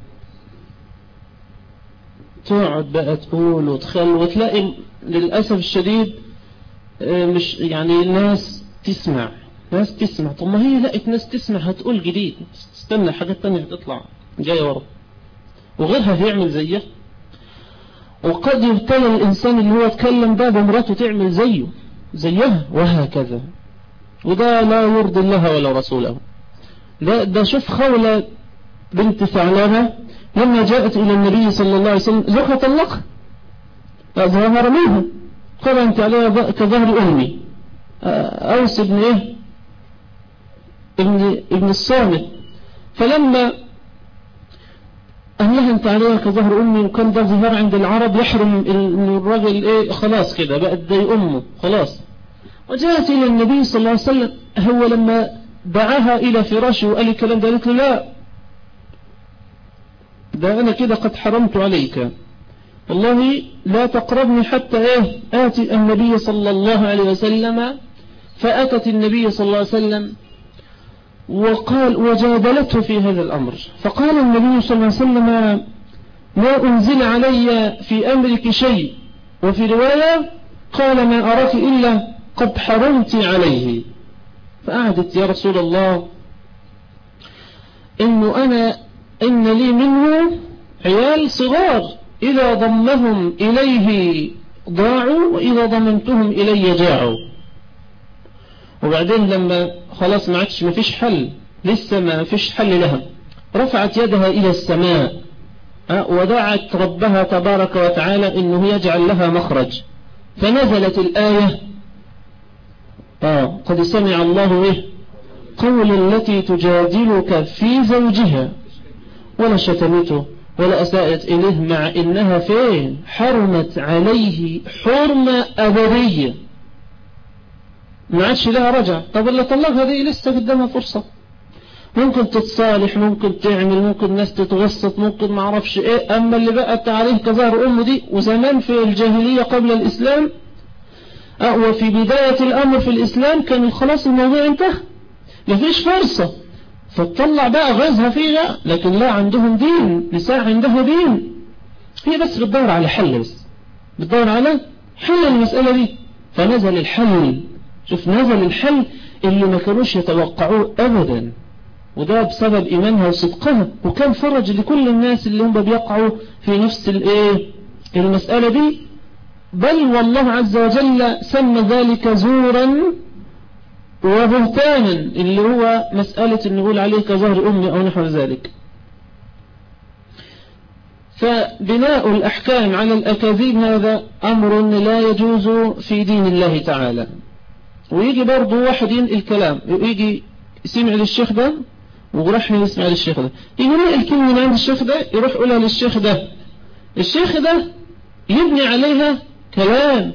تقعد بقى تقول وتخل، وتلاقي للأسف الشديد مش يعني الناس تسمع طب ما هي لقيت ناس تسمع هتقول جديد، تستنى حاجات تانية هتطلع جاية ورا وغيرها هيعمل زيها. وقد يبتلى الإنسان اللي هو اتكلم ده بمراته تعمل زيها وهكذا، وده لا يرضي الله ولا رسوله. ده شوف خولة بنت ثعلبة لما جاءت إلى النبي صلى الله عليه وسلم زوجها طلقها فظهر منها، قال أنت عليها كظهر أمي. أوس ابن إيه ابن الصامت، فلما قال لها أنت عليها كظهر أمي، وكان ده ظهار عند العرب يحرم الراجل إيه خلاص كده بقت زي أمه خلاص. وجاءت إلى النبي صلى الله عليه وسلم، هو لما دعاها إلى فراشه وقال الكلام ده قالت له لا، ده أنا كده قد حرمت عليك، والله لا تقربني حتى آتي النبي صلى الله عليه وسلم. فأتت النبي صلى الله عليه وسلم وقال وجادلته في هذا الأمر، فقال النبي صلى الله عليه وسلم ما أنزل علي في أمرك شيء، وفي رواية قال ما أراك إلا قد حرمت عليه. فقعدت يا رسول الله إن لي منه عيال صغار إذا ضمهم إليه ضاعوا وإذا ضمنتهم إلي جاعوا. وبعدين لما خلاص ما فيش حل، لسه ما فيش حل لها، رفعت يدها إلى السماء ودعت ربها تبارك وتعالى إنه يجعل لها مخرج. فنزلت الآية قد سمع الله قول التي تجادلك في زوجها ولا شتمته ولا أساءت إليه، مع إنها فين حرمت عليه حرمة أبدية ما عادش لها رجع. طب اللي طلقها دي لسه قدامها فرصة، ممكن تتصالح، ممكن تعمل، ممكن الناس تتوسط، ممكن ما عرفش ايه. اما اللي بقت عليه كظهر امه دي، وزمان في الجاهلية قبل الاسلام وفي بداية الامر في الاسلام كان خلاص الموضوع انتهى، مفيش فرصة، فتطلع بقى غزها فيها. لكن لا، عندهم دين، نساء عندها دين، هي بس بتدور على حل، بس بتدور على حل المسألة دي. فنزل الحل، شوف نزل الحل اللي ما كانوش يتوقعوه ابدا، وده بسبب ايمانها وصدقها، وكان فرج لكل الناس اللي هم بيقعوا في نفس المسألة دي. بل والله عز وجل سمى ذلك زورا وبهتانا اللي هو مسألة أن نقول عليه كظهر أمي أو نحو ذلك. فبناء الأحكام على الأكاذيب هذا أمر لا يجوز في دين الله تعالى. ويجي برضو واحد ينقل كلام، يجي يسمع للشيخ ده ويروح يسمع للشيخ ده، يجي ينقل كلمة من عند الشيخ ده يروح يقولها للشيخ ده، الشيخ ده يبني عليها كلام.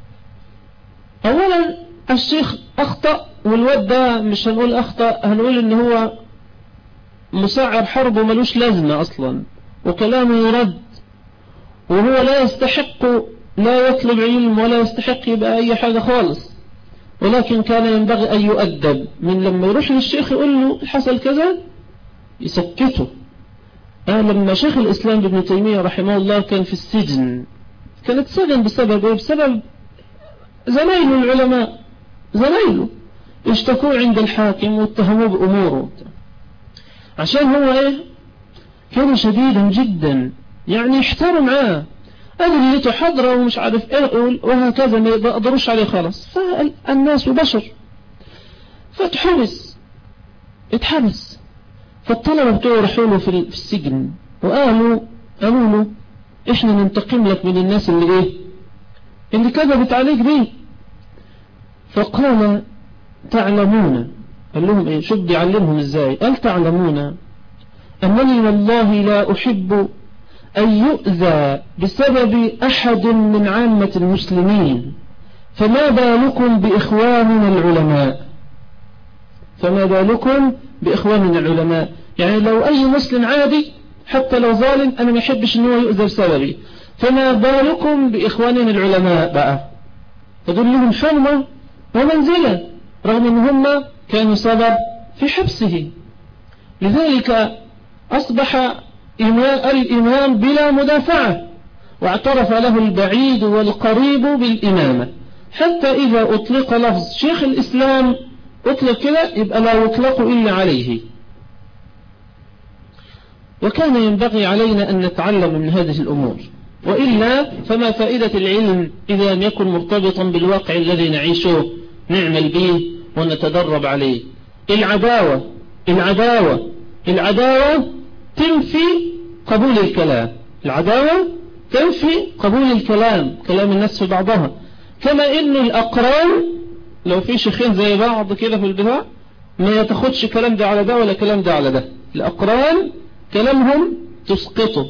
أولا الشيخ أخطأ، والواد ده مش هنقول أخطأ، هنقول إن هو مسعر حرب وملوش لازمة أصلا، وكلامه يرد، وهو لا يستحق، لا يطلب علم ولا يستحق يبقى أي حاجة خالص، ولكن كان ينبغي أن يؤدب من لما يروح للشيخ يقول له حصل كذا يسكته. لما شيخ الإسلام ابن تيمية رحمه الله كان في السجن، كانت سجن بسبب إيه؟ بسبب زمايله العلماء، زمايله اشتكوا عند الحاكم واتهموه بأموره، عشان هو إيه؟ كان شديدا جدا، يعني يحتار معاه، أدلته حضرة ومش عارف إيه وهكذا، ما يقدروش عليه خلاص. فالناس بشر، اتحبس. فالطلبة بتوعه رحوا له في السجن وقالوا له إحنا ننتقم لك من الناس اللي كذبت عليك دي. فقال تعلمون، قال لهم إيه؟ شو بدي أعلمهم إزاي؟ قال تعلمون أنني والله لا أحب أن يؤذى بسبب أحد من عامة المسلمين، فما بالكم بإخواننا العلماء. فما بالكم بإخواننا العلماء، يعني لو أي مسلم عادي حتى لو ظالم أنا ما يحبش أنه يؤذى بسببي، فما بالكم بإخواننا العلماء بقى. فدول لهم حرمة ومنزلة رغم أن هم كانوا سبب في حبسه. لذلك أصبح الإمام بلا مدافعة، واعترف له البعيد والقريب بالإمامة، حتى إذا أطلق لفظ شيخ الإسلام أطلق كده يبقى لا يطلق إلا عليه. وكان ينبغي علينا أن نتعلم من هذه الأمور، وإلا فما فائدة العلم إذا لم يكن مرتبطا بالواقع الذي نعيشه نعمل به ونتدرب عليه. العداوة تنفي قبول الكلام، العداوة تنفي قبول الكلام، كلام الناس في بعضها. كما إن الأقران لو في شيخين زي بعض كده في البتاع ما يتاخدش كلام ده على ده ولا كلام ده على ده، الأقران كلامهم تسقطه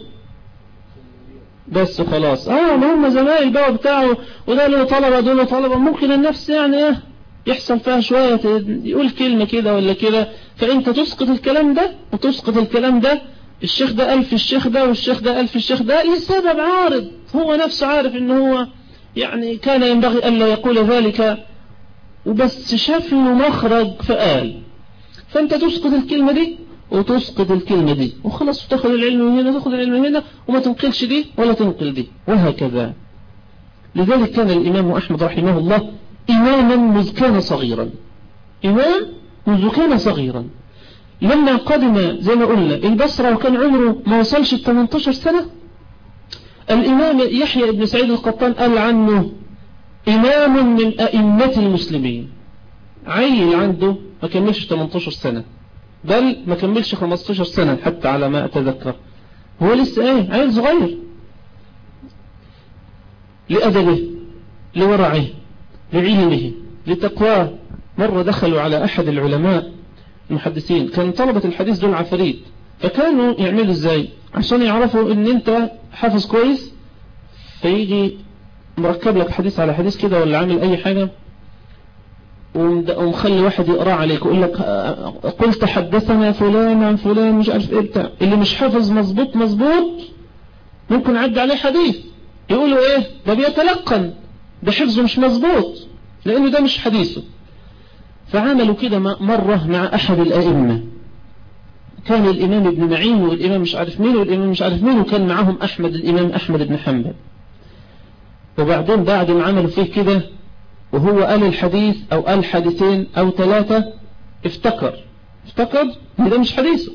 بس خلاص. ما هم زمايل بقى بتاعه، وده له طلبة دول طلبة، ممكن النفس يعني يحصل فيها شوية يقول كلمة كده ولا كده، فأنت تسقط الكلام ده وتسقط الكلام ده. الشيخ ده قال في الشيخ ده والشيخ ده قال في الشيخ ده لسبب عارض، هو نفسه عارف إنه هو يعني كان ينبغي ألا يقول ذلك، وبس شاف له مخرج فقال. فأنت تسقط الكلمة دي وتسقط الكلمة دي وخلاص، تاخذ العلم من هنا تاخذ العلم من هنا، وما تنقلش دي ولا تنقل دي، وهكذا. لذلك كان الإمام أحمد رحمه الله إماما مذ كان صغيرا، إمام منذ كان صغيرا. لما قدم زي ما قلنا البصرة وكان عمره ما وصلش 18 سنة، الإمام يحيى بن سعيد القطان قال عنه إمام من أئمة المسلمين. عيل عنده ما كملش 18 سنة، بل ما كملش 15 سنة حتى على ما أتذكر، هو لسه عيل صغير. لأدبه، لورعه، لعلمه، لتقواه. مرة دخلوا على أحد العلماء المحدثين، كان طلبة الحديث دول عفاريت، فكانوا يعملوا ازاي عشان يعرفوا ان انت حافظ كويس، فيجي مركب لك حديث على حديث كده ولا عامل اي حاجة ومخلي واحد يقرأ عليك ويقول لك قلت حدثنا فلان عن فلان مش عارف ايه بتاع. اللي مش حافظ مظبوط ممكن عدى عليه حديث يقولوا ايه ده بيتلقن، ده حفظه مش مظبوط لانه ده مش حديثه. فعملوا كده مرة مع أحد الأئمة، كان الإمام ابن معين والإمام مش عارف مين والإمام مش عارف مين، وكان معهم الإمام أحمد بن حنبل. وبعدين بعد ما عملوا فيه كده وهو قال الحديث أو قال حديثين أو 3 افتكر إن ده مش حديثه،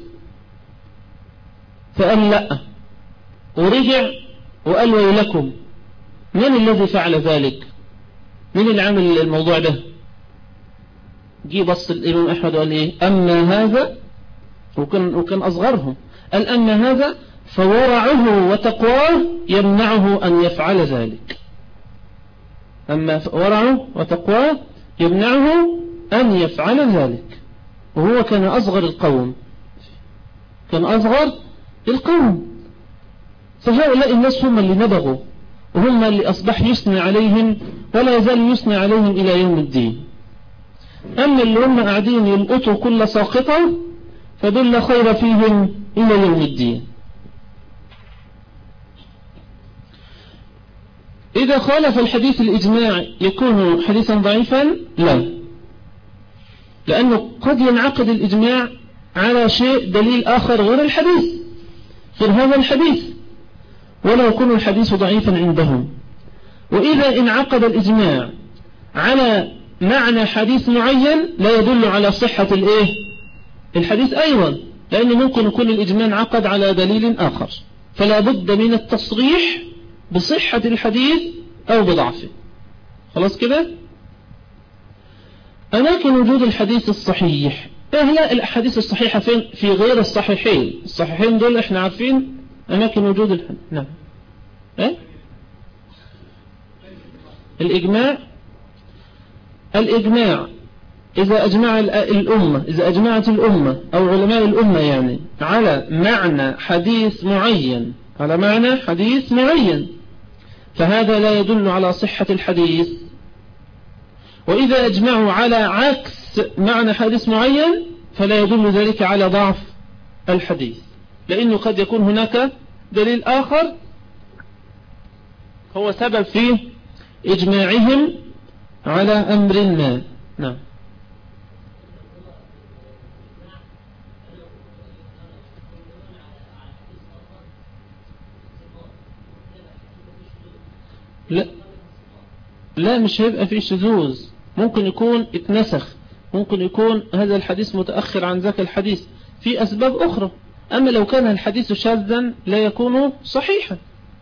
فقال لا، ورجع وقال ويلكم من الذي فعل ذلك؟ من اللي عمل الموضوع ده؟ جي بص الإمام أحمد وقال إيه أما هذا، وكان أصغرهم، قال أما هذا فورعه وتقواه يمنعه أن يفعل ذلك. أما ورعه وتقواه يمنعه أن يفعل ذلك، وهو كان أصغر القوم، كان أصغر القوم. فهؤلاء الناس هم اللي نبغوا، وهم اللي أصبح يثنى عليهم ولا يزال يثنى عليهم إلى يوم الدين. أما اللي هم قاعدين يلقطوا كل ساقطة فدول لا خير فيهم إلى يوم الدين. إذا خالف الحديث الإجماع يكون حديثا ضعيفا؟ لا، لأنه قد ينعقد الإجماع على شيء دليل آخر غير الحديث، غير هذا الحديث، ولا يكون الحديث ضعيفا عندهم. وإذا انعقد الإجماع على معنى حديث معين لا يدل على صحة الحديث أيضا، لأنه ممكن يكون الإجماع انعقد على دليل آخر، فلا بد من التصريح بصحة الحديث أو بضعفه. خلاص كده؟ أماكن وجود الحديث الصحيح، لا الأحاديث الصحيحة فين؟ في غير الصحيحين. الصحيحين دول احنا عارفين أماكن وجود الحديث. نعم. الإجماع إذا أجمعت الأمة أو علماء الأمة يعني على معنى حديث معين، فهذا لا يدل على صحة الحديث. وإذا أجمعوا على عكس معنى حديث معين فلا يدل ذلك على ضعف الحديث، لأنه قد يكون هناك دليل آخر هو سبب في إجماعهم على أمر ما. نعم. لا مش هيبقى فيه شذوذ، ممكن يكون اتنسخ، ممكن يكون هذا الحديث متأخر عن ذاك الحديث في أسباب أخرى. أما لو كان الحديث شاذا لا يكون صحيحا.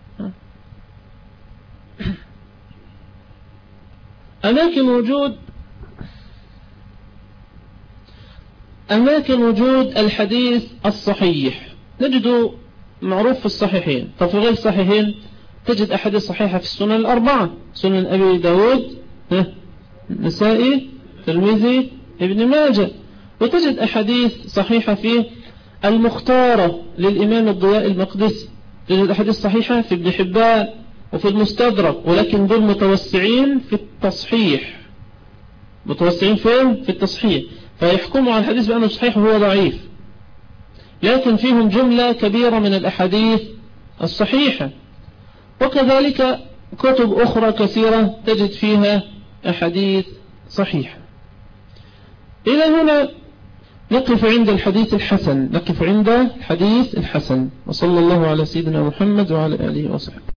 أماكن وجود الحديث الصحيح نجد معروف في الصحيحين. طب في غير الصحيحين تجد أحاديث صحيحة في السنن الأربعة، سنن أبي داود، نسائي، ترمذي، ابن ماجه. وتجد أحاديث صحيحة في المختارة للإمام الضياء المقدسي، تجد أحاديث صحيحة في ابن حبان وفي المستدرك، ولكن دول متوسعين في التصحيح. متوسعين فين؟ في التصحيح، فيحكموا على الحديث بأنه صحيح وهو ضعيف، لكن فيهم جملة كبيرة من الأحاديث الصحيحة. وكذلك كتب أخرى كثيرة تجد فيها أحاديث صحيحة. إلى هنا نقف عند الحديث الحسن، وصلى الله على سيدنا محمد وعلى آله وصحبه.